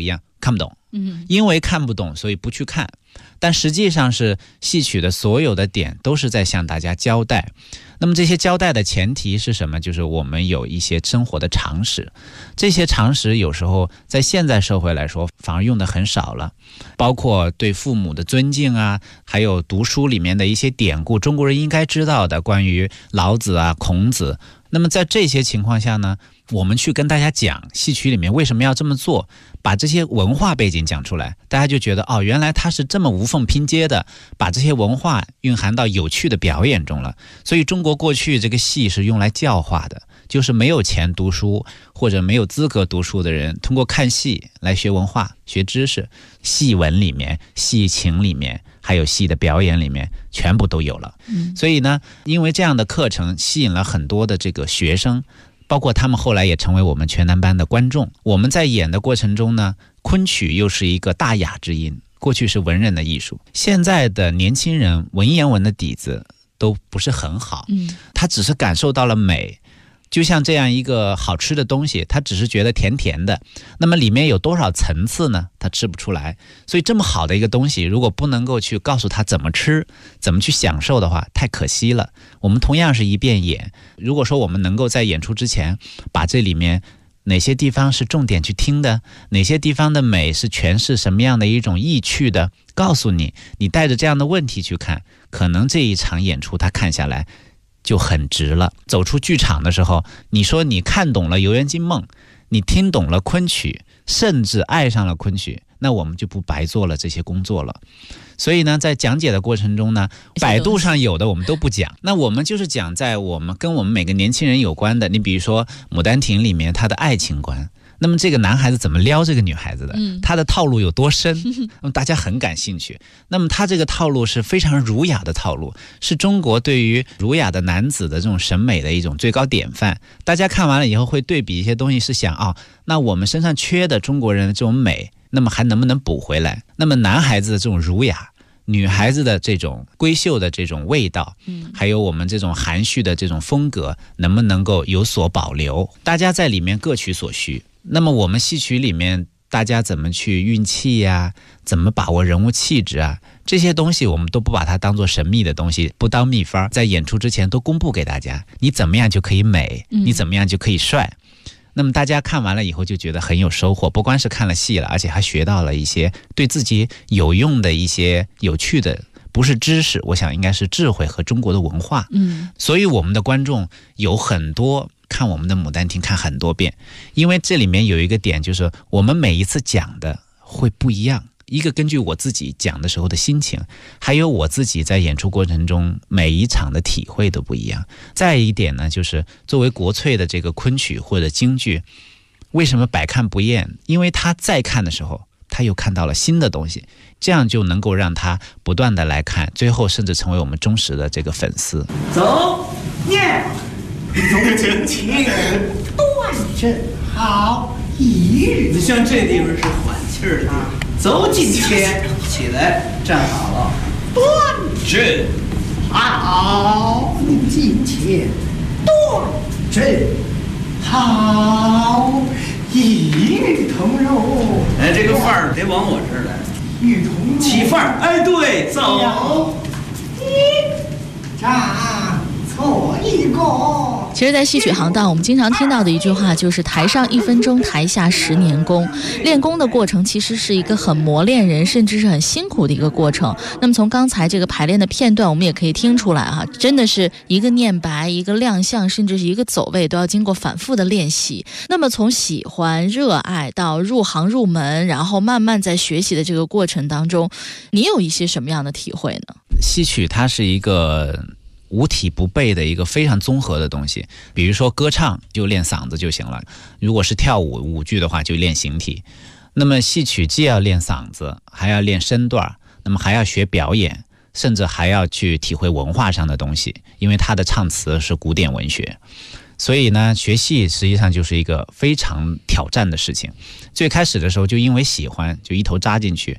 看不懂，因为看不懂所以不去看，但实际上是戏曲的所有的点都是在向大家交代。那么这些交代的前提是什么？就是我们有一些生活的常识，这些常识有时候在现在社会来说反而用的很少了，包括对父母的尊敬啊，还有读书里面的一些典故，中国人应该知道的关于老子啊、孔子。那么在这些情况下呢，我们去跟大家讲戏曲里面为什么要这么做，把这些文化背景讲出来，大家就觉得原来它是这么无缝拼接的，把这些文化蕴含到有趣的表演中了。所以中国过去这个戏是用来教化的，就是没有钱读书或者没有资格读书的人，通过看戏来学文化、学知识。戏文里面、戏情里面，还有戏的表演里面，全部都有了。所以呢，因为这样的课程吸引了很多的这个学生，包括他们后来也成为我们全男班的观众。我们在演的过程中呢，昆曲又是一个大雅之音，过去是文人的艺术，现在的年轻人文言文的底子都不是很好，他只是感受到了美。就像这样一个好吃的东西，他只是觉得甜甜的，那么里面有多少层次呢？他吃不出来。所以这么好的一个东西，如果不能够去告诉他怎么吃、怎么去享受的话，太可惜了。我们同样是一遍演，如果说我们能够在演出之前把这里面哪些地方是重点去听的，哪些地方的美是诠释什么样的一种意趣的，告诉你，你带着这样的问题去看，可能这一场演出他看下来就很值了。走出剧场的时候，你说你看懂了《游园惊梦》，你听懂了昆曲，甚至爱上了昆曲，那我们就不白做了这些工作了。所以呢，在讲解的过程中呢，百度上有的我们都不讲，那我们就是讲在我们跟我们每个年轻人有关的。你比如说《牡丹亭》里面他的爱情观，那么这个男孩子怎么撩这个女孩子的，他的套路有多深，那么大家很感兴趣。那么他这个套路是非常儒雅的套路，是中国对于儒雅的男子的这种审美的一种最高典范。大家看完了以后会对比一些东西，是想那我们身上缺的中国人的这种美，那么还能不能补回来？那么男孩子的这种儒雅，女孩子的这种闺秀的这种味道，还有我们这种含蓄的这种风格，能不能够有所保留？大家在里面各取所需。那么我们戏曲里面大家怎么去运气呀，怎么把握人物气质啊，这些东西我们都不把它当作神秘的东西，不当秘方，在演出之前都公布给大家，你怎么样就可以美，你怎么样就可以帅。那么大家看完了以后就觉得很有收获，不光是看了戏了，而且还学到了一些对自己有用的一些有趣的，不是知识，我想应该是智慧和中国的文化。所以我们的观众有很多看我们的《牡丹亭》看很多遍，因为这里面有一个点，就是我们每一次讲的会不一样，一个根据我自己讲的时候的心情，还有我自己在演出过程中每一场的体会都不一样。再一点呢，就是作为国粹的这个昆曲或者京剧，为什么百看不厌？因为他再看的时候他又看到了新的东西，这样就能够让他不断的来看，最后甚至成为我们忠实的这个粉丝。 走，念走进去，端正好，一日。像这地方是缓气儿的，走进去，起来，站好了，端正好，你进去，端正好，一日同荣。哎，这个范儿得往我这儿来，一同起范儿。哎，对，走，一站。错一个。 其实在戏曲行当，我们经常听到的一句话就是台上1分钟，台下10年功。练功的过程其实是一个很磨练人，甚至是很辛苦的一个过程。那么从刚才这个排练的片段，我们也可以听出来真的是一个念白，一个亮相，甚至是一个走位，都要经过反复的练习。那么从喜欢、热爱到入行入门，然后慢慢在学习的这个过程当中，你有一些什么样的体会呢？ 戏曲它是一个无体不备的一个非常综合的东西，比如说歌唱就练嗓子就行了，如果是跳舞舞剧的话就练形体。那么戏曲既要练嗓子，还要练身段，那么还要学表演，甚至还要去体会文化上的东西，因为它的唱词是古典文学。所以呢，学戏实际上就是一个非常挑战的事情。最开始的时候就因为喜欢就一头扎进去，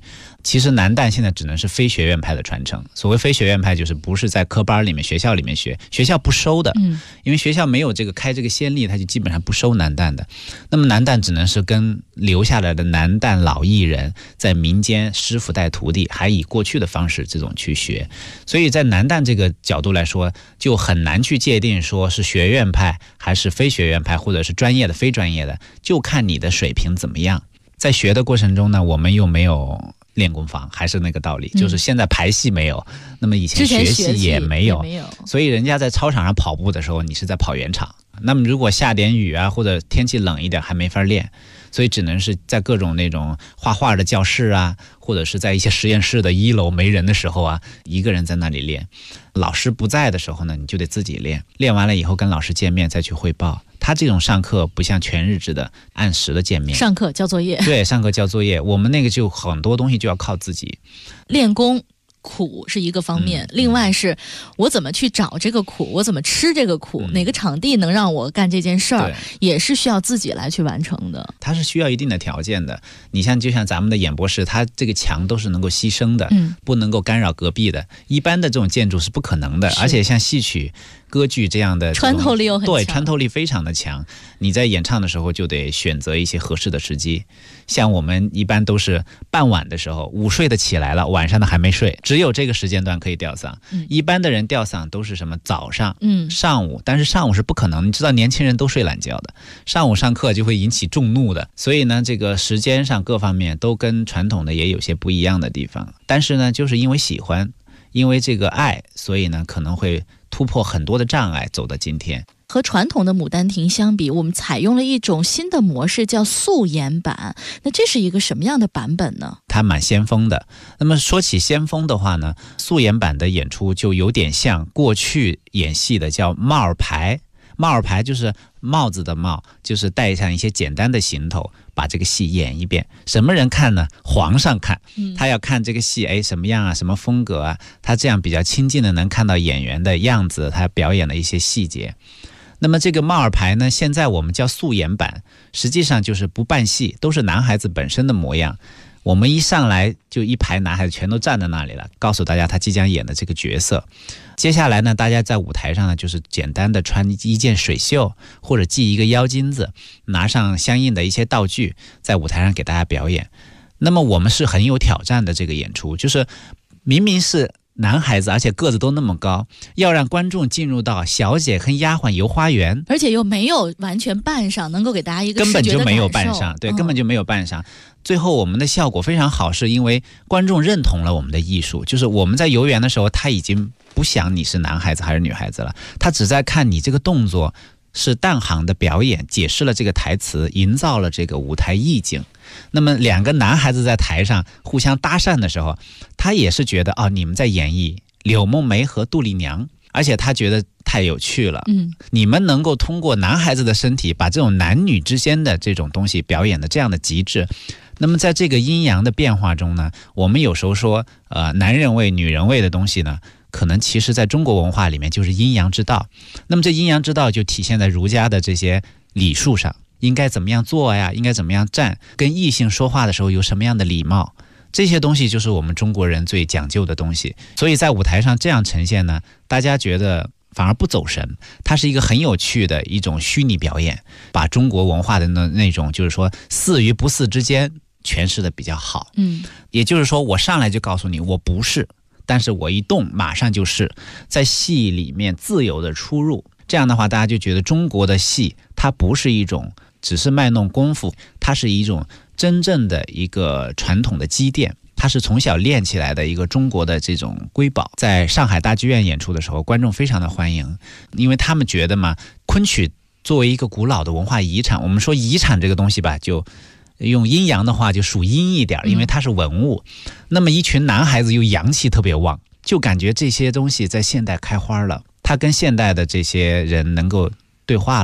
其实男旦现在只能是非学院派的传承。所谓非学院派，就是不是在科班里面、学校里面学，学校不收的。因为学校没有开这个先例，他就基本上不收男旦的。那么男旦只能是跟留下来的男旦老艺人在民间师傅带徒弟，还以过去的方式这种去学。所以在男旦这个角度来说，就很难去界定说是学院派还是非学院派，或者是专业的非专业的，就看你的水平怎么样。在学的过程中呢，我们又没有练功房，还是那个道理，就是现在排戏没有，那么以前学戏也没有，所以人家在操场上跑步的时候，你是在跑圆场。那么如果下点雨啊，或者天气冷一点，还没法练，所以只能是在各种那种画画的教室啊，或者是在一些实验室的1楼没人的时候啊，一个人在那里练。老师不在的时候呢，你就得自己练，练完了以后跟老师见面再去汇报。他这种上课不像全日制的按时的见面， 上课交作业。对， 上课交作业。我们那个就很多东西就要靠自己练功。苦是一个方面，另外是我怎么去找这个苦，我怎么吃这个苦，哪个场地能让我干这件事儿，也是需要自己来去完成的。它是需要一定的条件的。你就像咱们的演播室，它这个墙都是能够牺牲的，不能够干扰隔壁的。一般的这种建筑是不可能的，而且像戏曲、歌剧这样的穿透力又很强， 对，穿透力非常的强。你在演唱的时候就得选择一些合适的时机。像我们一般都是傍晚的时候，午睡的起来了，晚上的还没睡，只有这个时间段可以吊嗓。一般的人吊嗓都是什么早上、上午，但是上午是不可能，你知道年轻人都睡懒觉的，上午上课就会引起众怒的。所以呢，这个时间上各方面都跟传统的也有些不一样的地方。但是呢，就是因为喜欢，因为这个爱，所以呢可能会突破很多的障碍，走到今天。 和传统的《牡丹亭》相比，我们采用了一种新的模式，叫素颜版。那这是一个什么样的版本呢？ 它蛮先锋的。那么说起先锋的话呢，素颜版的演出就有点像过去演戏的叫帽儿牌。帽儿牌就是帽子的帽，就是带上一些简单的行头，把这个戏演一遍。什么人看呢？皇上看，他要看这个戏，什么样啊，什么风格啊，他这样比较亲近的能看到演员的样子，他表演的一些细节。那么这个帽儿牌呢，现在我们叫素颜版，实际上就是不扮戏，都是男孩子本身的模样。我们一上来就一排男孩子全都站在那里了，告诉大家他即将演的这个角色。接下来呢，大家在舞台上呢，就是简单的穿一件水袖，或者系一个腰巾子，拿上相应的一些道具，在舞台上给大家表演。那么我们是很有挑战的这个演出，就是明明是男孩子，而且个子都那么高，要让观众进入到小姐和丫鬟游花园， 而且又没有完全扮上，能够给大家一个视觉的感受， 根本就没有扮上，对，根本就没有扮上。最后我们的效果非常好，是因为观众认同了我们的艺术，就是我们在游园的时候，他已经不想你是男孩子还是女孩子了，他只在看你这个动作是旦行的表演，解释了这个台词，营造了这个舞台意境。那么两个男孩子在台上互相搭讪的时候，他也是觉得你们在演绎柳梦梅和杜丽娘，而且他觉得太有趣了。你们能够通过男孩子的身体把这种男女之间的这种东西表演的这样的极致。那么在这个阴阳的变化中呢，我们有时候说男人味女人味的东西呢，可能其实在中国文化里面就是阴阳之道。那么这阴阳之道就体现在儒家的这些礼数上，应该怎么样做呀，应该怎么样站，跟异性说话的时候有什么样的礼貌，这些东西就是我们中国人最讲究的东西。所以在舞台上这样呈现呢，大家觉得反而不走神，它是一个很有趣的一种虚拟表演，把中国文化的那种就是说似与不似之间诠释的比较好。也就是说我上来就告诉你我不是，但是我一动马上就是，在戏里面自由的出入。这样的话大家就觉得中国的戏它不是一种只是卖弄功夫，它是一种真正的一个传统的积淀，它是从小练起来的一个中国的这种瑰宝。在上海大剧院演出的时候，观众非常的欢迎，因为他们觉得嘛，昆曲作为一个古老的文化遗产，我们说遗产这个东西吧，就用阴阳的话就属阴一点，因为它是文物。那么一群男孩子又阳气特别旺，就感觉这些东西在现代开花了，它跟现代的这些人能够对话了，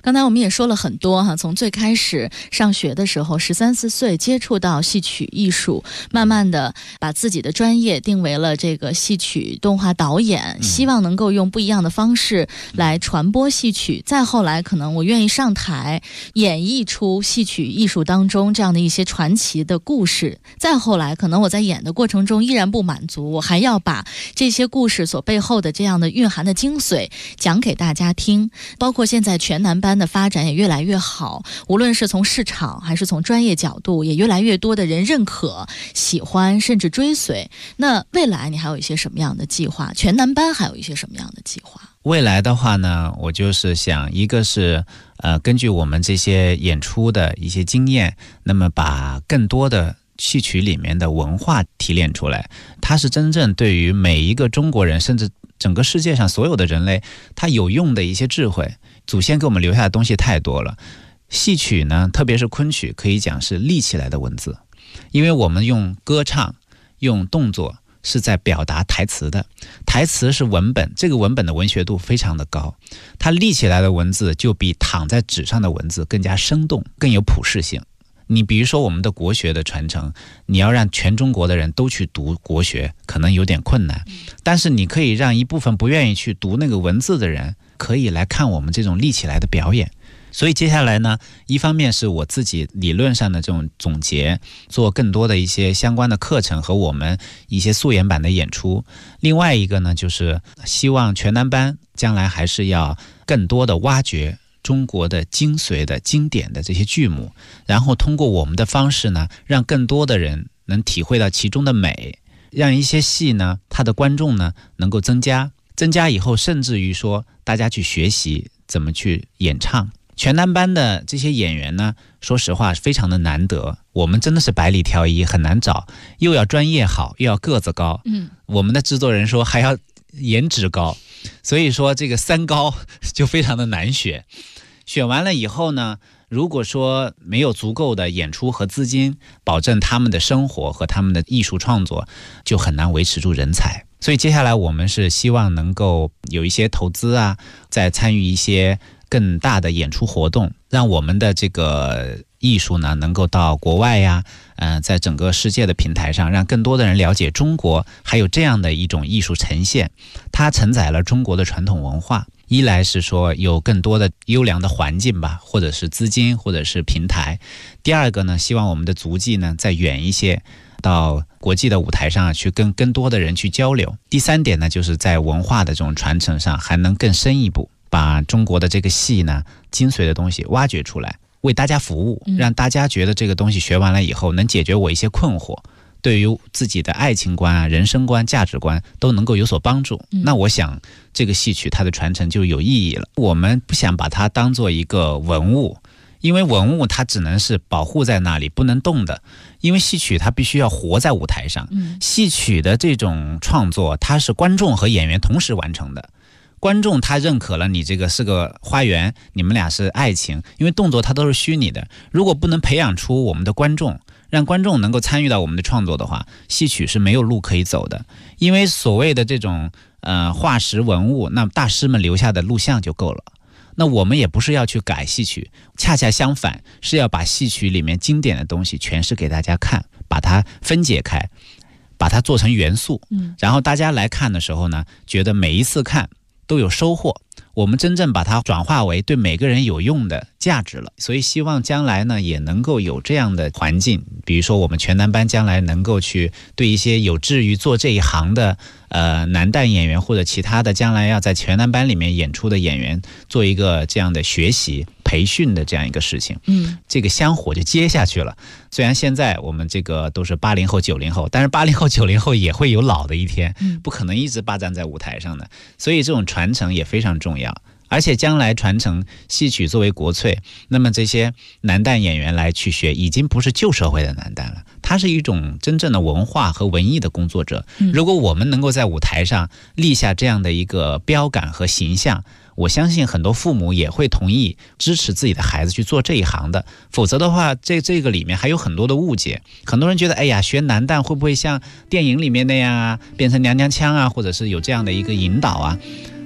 刚才我们也说了很多哈，从最开始上学的时候13、14岁接触到戏曲艺术，慢慢的把自己的专业定为了这个戏曲动画导演，希望能够用不一样的方式来传播戏曲。再后来可能我愿意上台演绎出戏曲艺术当中这样的一些传奇的故事。再后来可能我在演的过程中依然不满足，我还要把这些故事所背后的这样的蕴含的精髓讲给大家听。包括现在全男班的发展也越来越好，无论是从市场还是从专业角度，也越来越多的人认可、喜欢甚至追随。那未来你还有一些什么样的计划？全男班还有一些什么样的计划？ 未来的话呢，我就是想，一个是根据我们这些演出的一些经验，那么把更多的戏曲里面的文化提炼出来，它是真正对于每一个中国人，甚至整个世界上所有的人类，它有用的一些智慧。祖先给我们留下的东西太多了。戏曲呢，特别是昆曲，可以讲是立起来的文字，因为我们用歌唱、用动作是在表达台词的，台词是文本，这个文本的文学度非常的高，它立起来的文字就比躺在纸上的文字更加生动，更有普适性。你比如说我们的国学的传承，你要让全中国的人都去读国学，可能有点困难，但是你可以让一部分不愿意去读那个文字的人，可以来看我们这种立起来的表演。所以接下来呢，一方面是我自己理论上的这种总结，做更多的一些相关的课程和我们一些素颜版的演出。另外一个呢，就是希望全男班将来还是要更多的挖掘中国的精髓的经典的这些剧目，然后通过我们的方式呢，让更多的人能体会到其中的美，让一些戏呢，它的观众呢能够增加以后，甚至于说大家去学习怎么去演唱。全男班的这些演员呢，说实话非常的难得，我们真的是百里挑一，很难找，又要专业好，又要个子高，我们的制作人说还要颜值高，所以说这个3高就非常的难选。选完了以后呢，如果说没有足够的演出和资金保证他们的生活和他们的艺术创作，就很难维持住人才。所以接下来我们是希望能够有一些投资啊，再参与一些更大的演出活动，让我们的这个艺术呢能够到国外呀，在整个世界的平台上，让更多的人了解中国还有这样的一种艺术呈现，它承载了中国的传统文化。一来是说有更多的优良的环境吧，或者是资金，或者是平台。第二个呢，希望我们的足迹呢再远一些，到国际的舞台上去跟更多的人去交流。第三点呢，就是在文化的这种传承上还能更深一步，把中国的这个戏呢精髓的东西挖掘出来，为大家服务，让大家觉得这个东西学完了以后能解决我一些困惑，对于自己的爱情观啊、人生观、价值观都能够有所帮助。那我想这个戏曲它的传承就有意义了。我们不想把它当做一个文物，因为文物它只能是保护在那里不能动的，因为戏曲它必须要活在舞台上。戏曲的这种创作它是观众和演员同时完成的，观众他认可了你这个是个花园，你们俩是爱情，因为动作它都是虚拟的。如果不能培养出我们的观众，让观众能够参与到我们的创作的话，戏曲是没有路可以走的。因为所谓的这种化石文物，那大师们留下的录像就够了。那我们也不是要去改戏曲，恰恰相反，是要把戏曲里面经典的东西诠释给大家看，把它分解开，把它做成元素，然后大家来看的时候呢，觉得每一次看都有收获，我们真正把它转化为对每个人有用的价值了。所以希望将来呢也能够有这样的环境，比如说我们全男班将来能够去对一些有志于做这一行的男旦演员，或者其他的将来要在全男班里面演出的演员，做一个这样的学习培训的这样一个事情。这个香火就接下去了。虽然现在我们这个都是80后90后，但是80后90后也会有老的一天，不可能一直霸占在舞台上的，所以这种传承也非常重要。而且将来传承戏曲作为国粹，那么这些男旦演员来去学，已经不是旧社会的男旦了，他是一种真正的文化和文艺的工作者。如果我们能够在舞台上立下这样的一个标杆和形象，我相信很多父母也会同意支持自己的孩子去做这一行的。否则的话，这个里面还有很多的误解。很多人觉得，哎呀，学男旦会不会像电影里面那样啊，变成娘娘腔啊，或者是有这样的一个引导啊。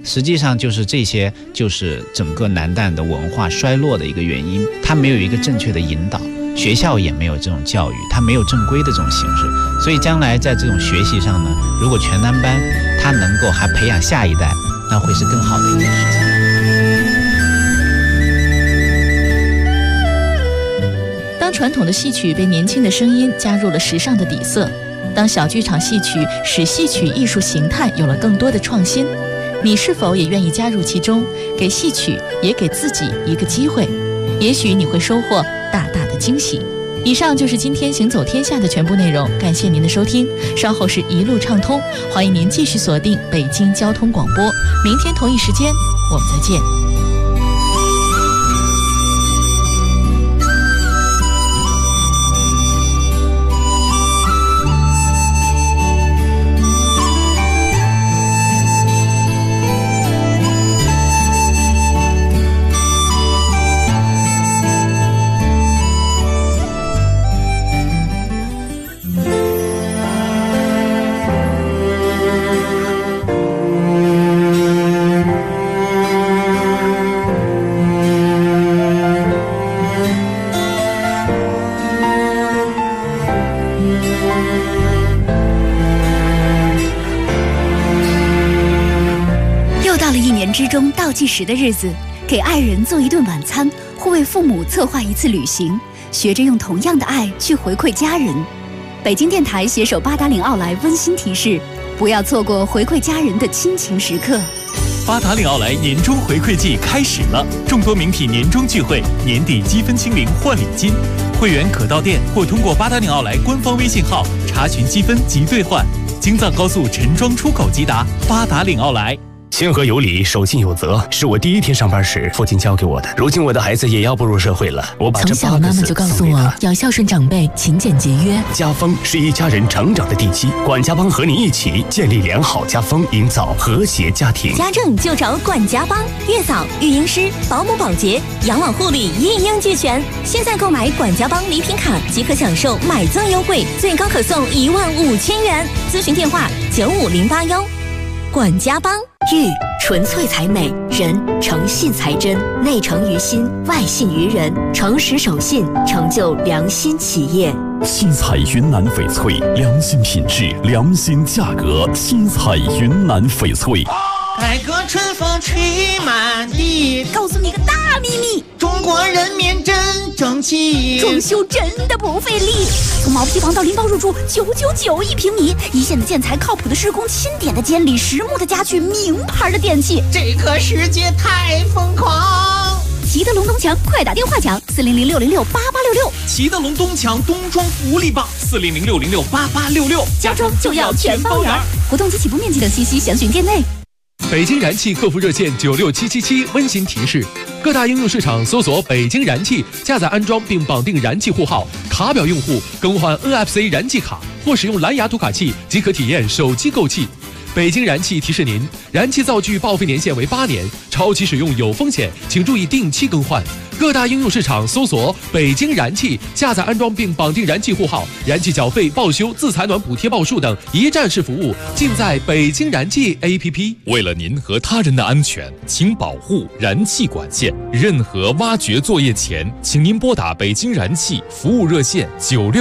实际上就是这些，就是整个南旦的文化衰落的一个原因。它没有一个正确的引导，学校也没有这种教育，它没有正规的这种形式。所以将来在这种学习上呢，如果全南班它能够还培养下一代，那会是更好的一件事情。 当传统的戏曲被年轻的声音加入了时尚的底色，当小剧场戏曲使戏曲艺术形态有了更多的创新，你是否也愿意加入其中，给戏曲也给自己一个机会？也许你会收获大大的惊喜。以上就是今天行走天下的全部内容，感谢您的收听。稍后是一路畅通，欢迎您继续锁定北京交通广播，明天同一时间我们再见。 之中倒计时的日子，给爱人做一顿晚餐，或为父母策划一次旅行，学着用同样的爱去回馈家人。北京电台携手八达岭奥莱温馨提示：不要错过回馈家人的亲情时刻。 八达岭奥莱年终回馈季开始了，众多名品年终聚会，年底积分清零换礼金，会员可到店或通过八达岭奥莱官方微信号查询积分及兑换。京藏高速陈庄出口即达，八达岭奥莱。 谦和有礼，守信有责，是我第一天上班时父亲教给我的。如今我的孩子也要步入社会了，我把这从小妈妈就告诉我要孝顺长辈，勤俭节约。 家风是一家人成长的地基，管家帮和你一起建立良好家风，营造和谐家庭。 家政就找管家帮，月嫂、育婴师、保姆、保洁、养老护理一应俱全。现在购买管家帮礼品卡即可享受买赠优惠，最高可送15000元。咨询电话95081。管家帮。 玉纯粹才美，人诚信才真，内诚于心，外信于人，诚实守信，成就良心企业。 新彩云南翡翠，良心品质，良心价格。新彩云南翡翠。 改革春风吹满地， 告诉你个大秘密， 中国人民真争气， 装修真的不费力。从毛坯房到拎包入住，999一平米，一线的建材，靠谱的施工，钦点的监理，实木的家具，名牌的电器， 这个世界太疯狂。 齐德龙东墙，快打电话抢400-606-8866。 齐德龙东墙冬装福利棒400-606-8866， 家装就要全包圆。活动及起步面积等信息详询店内。 北京燃气客服热线96777温馨提示：各大应用市场搜索北京燃气，下载安装并绑定燃气户号，卡表用户更换 NFC 燃气卡或使用蓝牙读卡器即可体验手机购气。北京燃气提示您，燃气灶具报废年限为8年，超期使用有风险，请注意定期更换。各大应用市场搜索北京燃气，下载安装并绑定燃气户号，燃气缴费、报修、自采暖补贴报数等一站式服务尽在北京燃气 APP。 为了您和他人的安全，请保护燃气管线。任何挖掘作业前，请您拨打北京燃气服务热线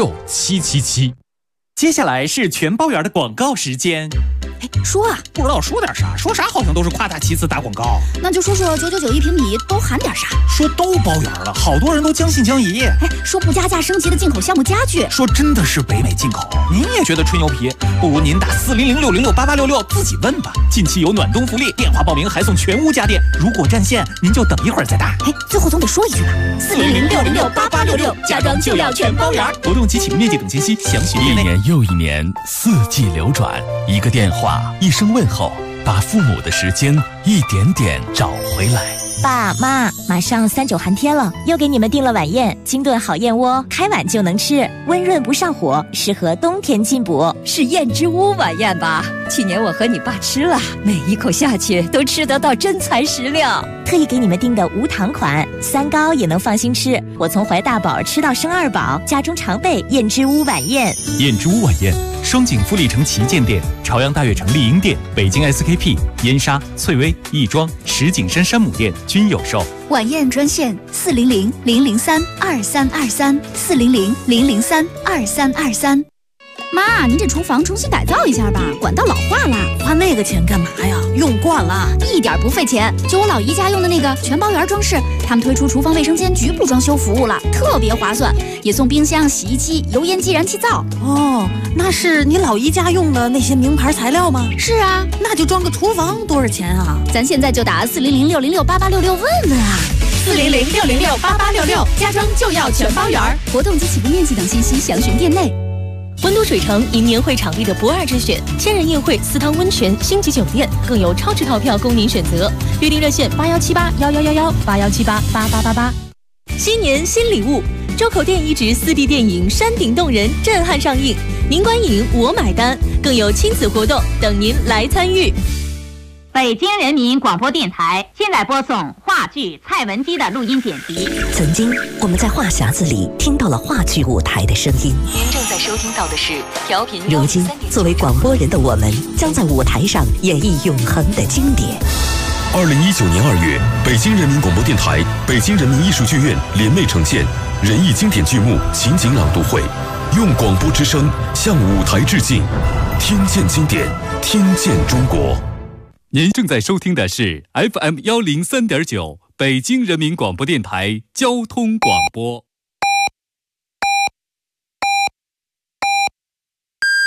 96777。 接下来是全包圆的广告时间。 说啊， 不知道说点啥，说啥好像都是夸大其词打广告。 那就说说999一平米都含点啥？ 说都包圆了，好多人都将信将疑。 说不加价升级的进口项目家具， 说真的是北美进口，您也觉得吹牛皮？不如您打400-606-8866自己问吧。近期有暖冬福利，电话报名还送全屋家电。如果占线，您就等一会儿再打。 最后总得说一句吧，400-606-8866，家装就要全包圆。 活动及起步面积等信息详询店内。 一年又一年，四季流转，一个电话，一声问候，把父母的时间一点点找回来。 爸妈，马上39寒天了，又给你们订了晚宴，清炖好燕窝，开碗就能吃，温润不上火，适合冬天进补。 是燕之屋晚宴吧？去年我和你爸吃了，每一口下去都吃得到真材实料。 特意给你们订的无糖款，3高也能放心吃。我从怀大宝吃到生2宝，家中常备燕之屋晚宴。 燕之屋晚宴双井富力城旗舰店、朝阳大悦城丽婴店、北京 SKP、燕莎、翠微、亦庄、石景山山姆店均有售。 晚宴专线400-003-2323，400-003-2323。妈，您这厨房重新改造一下吧，管道老化了。 花那个钱干嘛呀？用惯了， 一点不费钱。就我老姨家用的那个全包圆装饰，他们推出厨房卫生间局部装修服务了，特别划算，也送冰箱、洗衣机、油烟机、燃气灶。 哦，那是你老姨家用的那些名牌材料吗？ 是啊， 那就装个厨房多少钱啊？ 咱现在就打400-606-8866问问啊。 400-606-8866，家装就要全包圆。 活动及起步面积等信息详询店内。 温都水城迎年会场地的不二之选，千人宴会、4汤温泉、星级酒店，更有超值套票供您选择。约定热线81781111，8178888888。新年新礼物，周口店遗址4D 电影《山顶洞人》震撼上映，您观影我买单，更有亲子活动等您来参与。 北京人民广播电台现在播送话剧《蔡文姬》的录音剪辑。 曾经，我们在话匣子里听到了话剧舞台的声音。 您正在收听到的是调频。 如今，作为广播人的我们，将在舞台上演绎永恒的经典。 2019年2月，北京人民广播电台、北京人民艺术剧院联袂呈现人艺经典剧目情景朗读会，用广播之声向舞台致敬。听见经典，听见中国。 您正在收听的是 FM103.9北京人民广播电台交通广播。